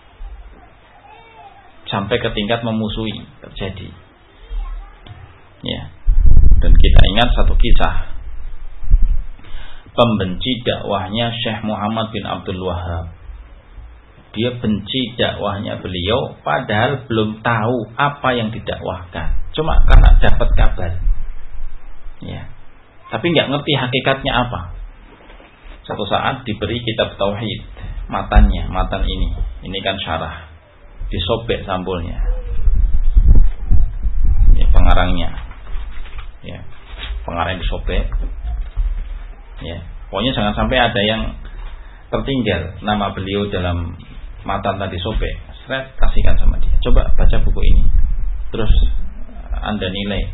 Sampai ke tingkat memusuhi terjadi. Ya. Dan kita ingat satu kisah pembenci dakwahnya Syekh Muhammad bin Abdul Wahhab. Dia benci dakwahnya beliau padahal belum tahu apa yang didakwahkan. Cuma karena dapat kabar. Ya. Tapi enggak ngerti hakikatnya apa. Satu saat diberi kitab tauhid, matan ini. Ini kan syarah. Disobek sampulnya. Ya, pengarangnya. Ya. Pengarang disobek. Ya, pokoknya jangan sampai ada yang tertinggal nama beliau dalam matan tadi sobek. Kasihkan sama dia. Coba baca buku ini. Terus Anda nilai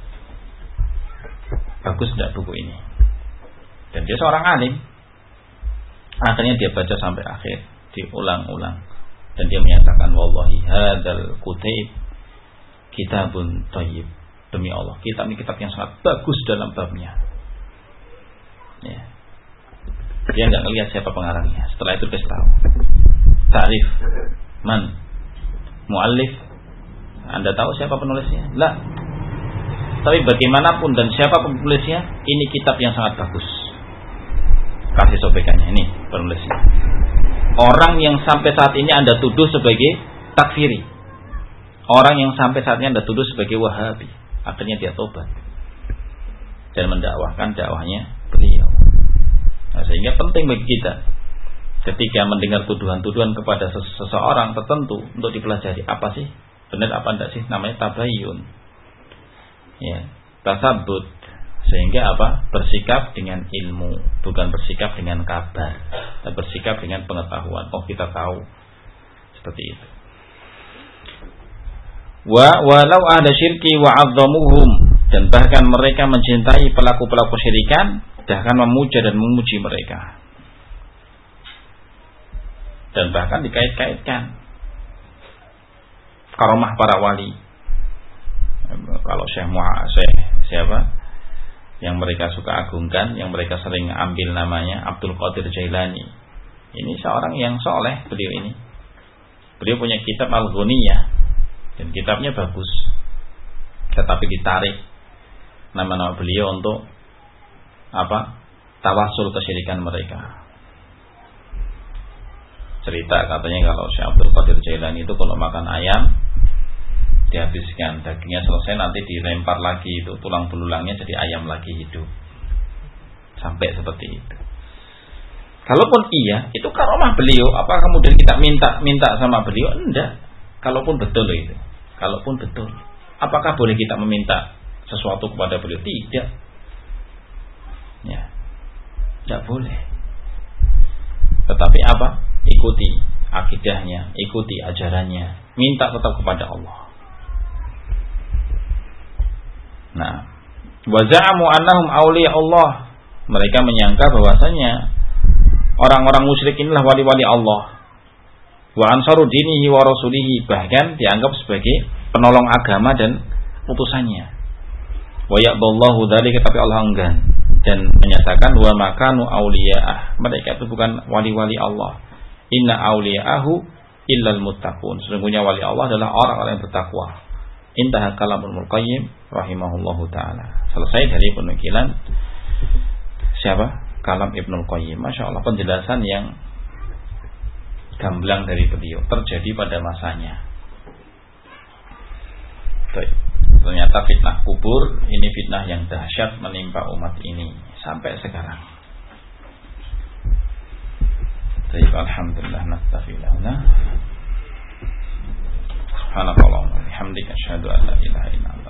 bagus tidak buku ini. Dan dia seorang alim. Akhirnya dia baca sampai akhir, diulang-ulang, dan dia menyatakan wallahi hadzal kutub kitabun thayyib. Demi Allah, kitab ini kitab yang sangat bagus dalam babnya. Ya. Dia enggak ngelihat siapa pengarangnya. Setelah itu kasih tahu. Ta'rif man muallif. Anda tahu siapa penulisnya? La. Tapi bagaimanapun dan siapa penulisnya, ini kitab yang sangat bagus. Kasih sobekannya, ini penulisnya. Orang yang sampai saat ini Anda tuduh sebagai takfiri. Orang yang sampai saat ini Anda tuduh sebagai Wahabi. Akhirnya dia tobat dan mendakwahkan dakwahnya beliau. Nah, sehingga penting bagi kita ketika mendengar tuduhan-tuduhan kepada seseorang tertentu untuk dipelajari apa sih, benar apa enggak sih, namanya tabayyun. Ya, tasabbut, sehingga bersikap dengan ilmu, bukan bersikap dengan kabar, tapi bersikap dengan pengetahuan. Oh, kita tahu seperti itu. Walau ada syirki wa 'azzamuhum, dan bahkan mereka mencintai pelaku-pelaku syirikan, bahkan memuja dan memuji mereka, dan bahkan dikait-kaitkan karomah para wali. Kalau Syekh siapa yang mereka suka agungkan, yang mereka sering ambil namanya Abdul Qadir Jailani. Ini seorang yang soleh beliau ini. Beliau punya kitab Al-Ghuniyah, dan kitabnya bagus. Tetapi ditarik nama-nama beliau untuk tawasul kesyirikan mereka. Cerita katanya kalau Syekh Abdul Qadir Jailani itu kalau makan ayam dihabiskan, dagingnya selesai nanti dilempar lagi itu tulang belulangnya jadi ayam lagi hidup. Sampai seperti itu. Kalaupun iya, itu karomah beliau, apa kemudian kita minta sama beliau? Enggak. Kalaupun betul itu. Kalaupun betul. Apakah boleh kita meminta sesuatu kepada beliau? Tidak. Ya. Tidak boleh. Tetapi ikuti akidahnya, ikuti ajarannya, minta tetap kepada Allah. Nah, wa za'amu annahum awliya Allah. Mereka menyangka bahwasanya orang-orang musyrik inilah wali-wali Allah. Wa ansaru dinihi wa rasulihi, bahkan dianggap sebagai penolong agama dan utusannya. Wa ya'ballahu dzalika, tapi Allah enggan dan menyatakan wa makanu awliya'ah, mereka itu bukan wali-wali Allah. Inna awliya'ahu illal muttaqun, sesungguhnya wali Allah adalah orang-orang yang bertakwa. Intaha kalamul Qayyim rahimahullahu taala. Selesai dari penukilan siapa? Kalam Ibnul Qayyim. Masya Allah, penjelasan yang gamblang dari beliau, terjadi pada masanya. Ternyata fitnah kubur ini fitnah yang dahsyat menimpa umat ini sampai sekarang. Alhamdulillah, nastaghfirullah. Subhanallah wa bihamdika, asyhadu an la ilaha illa anta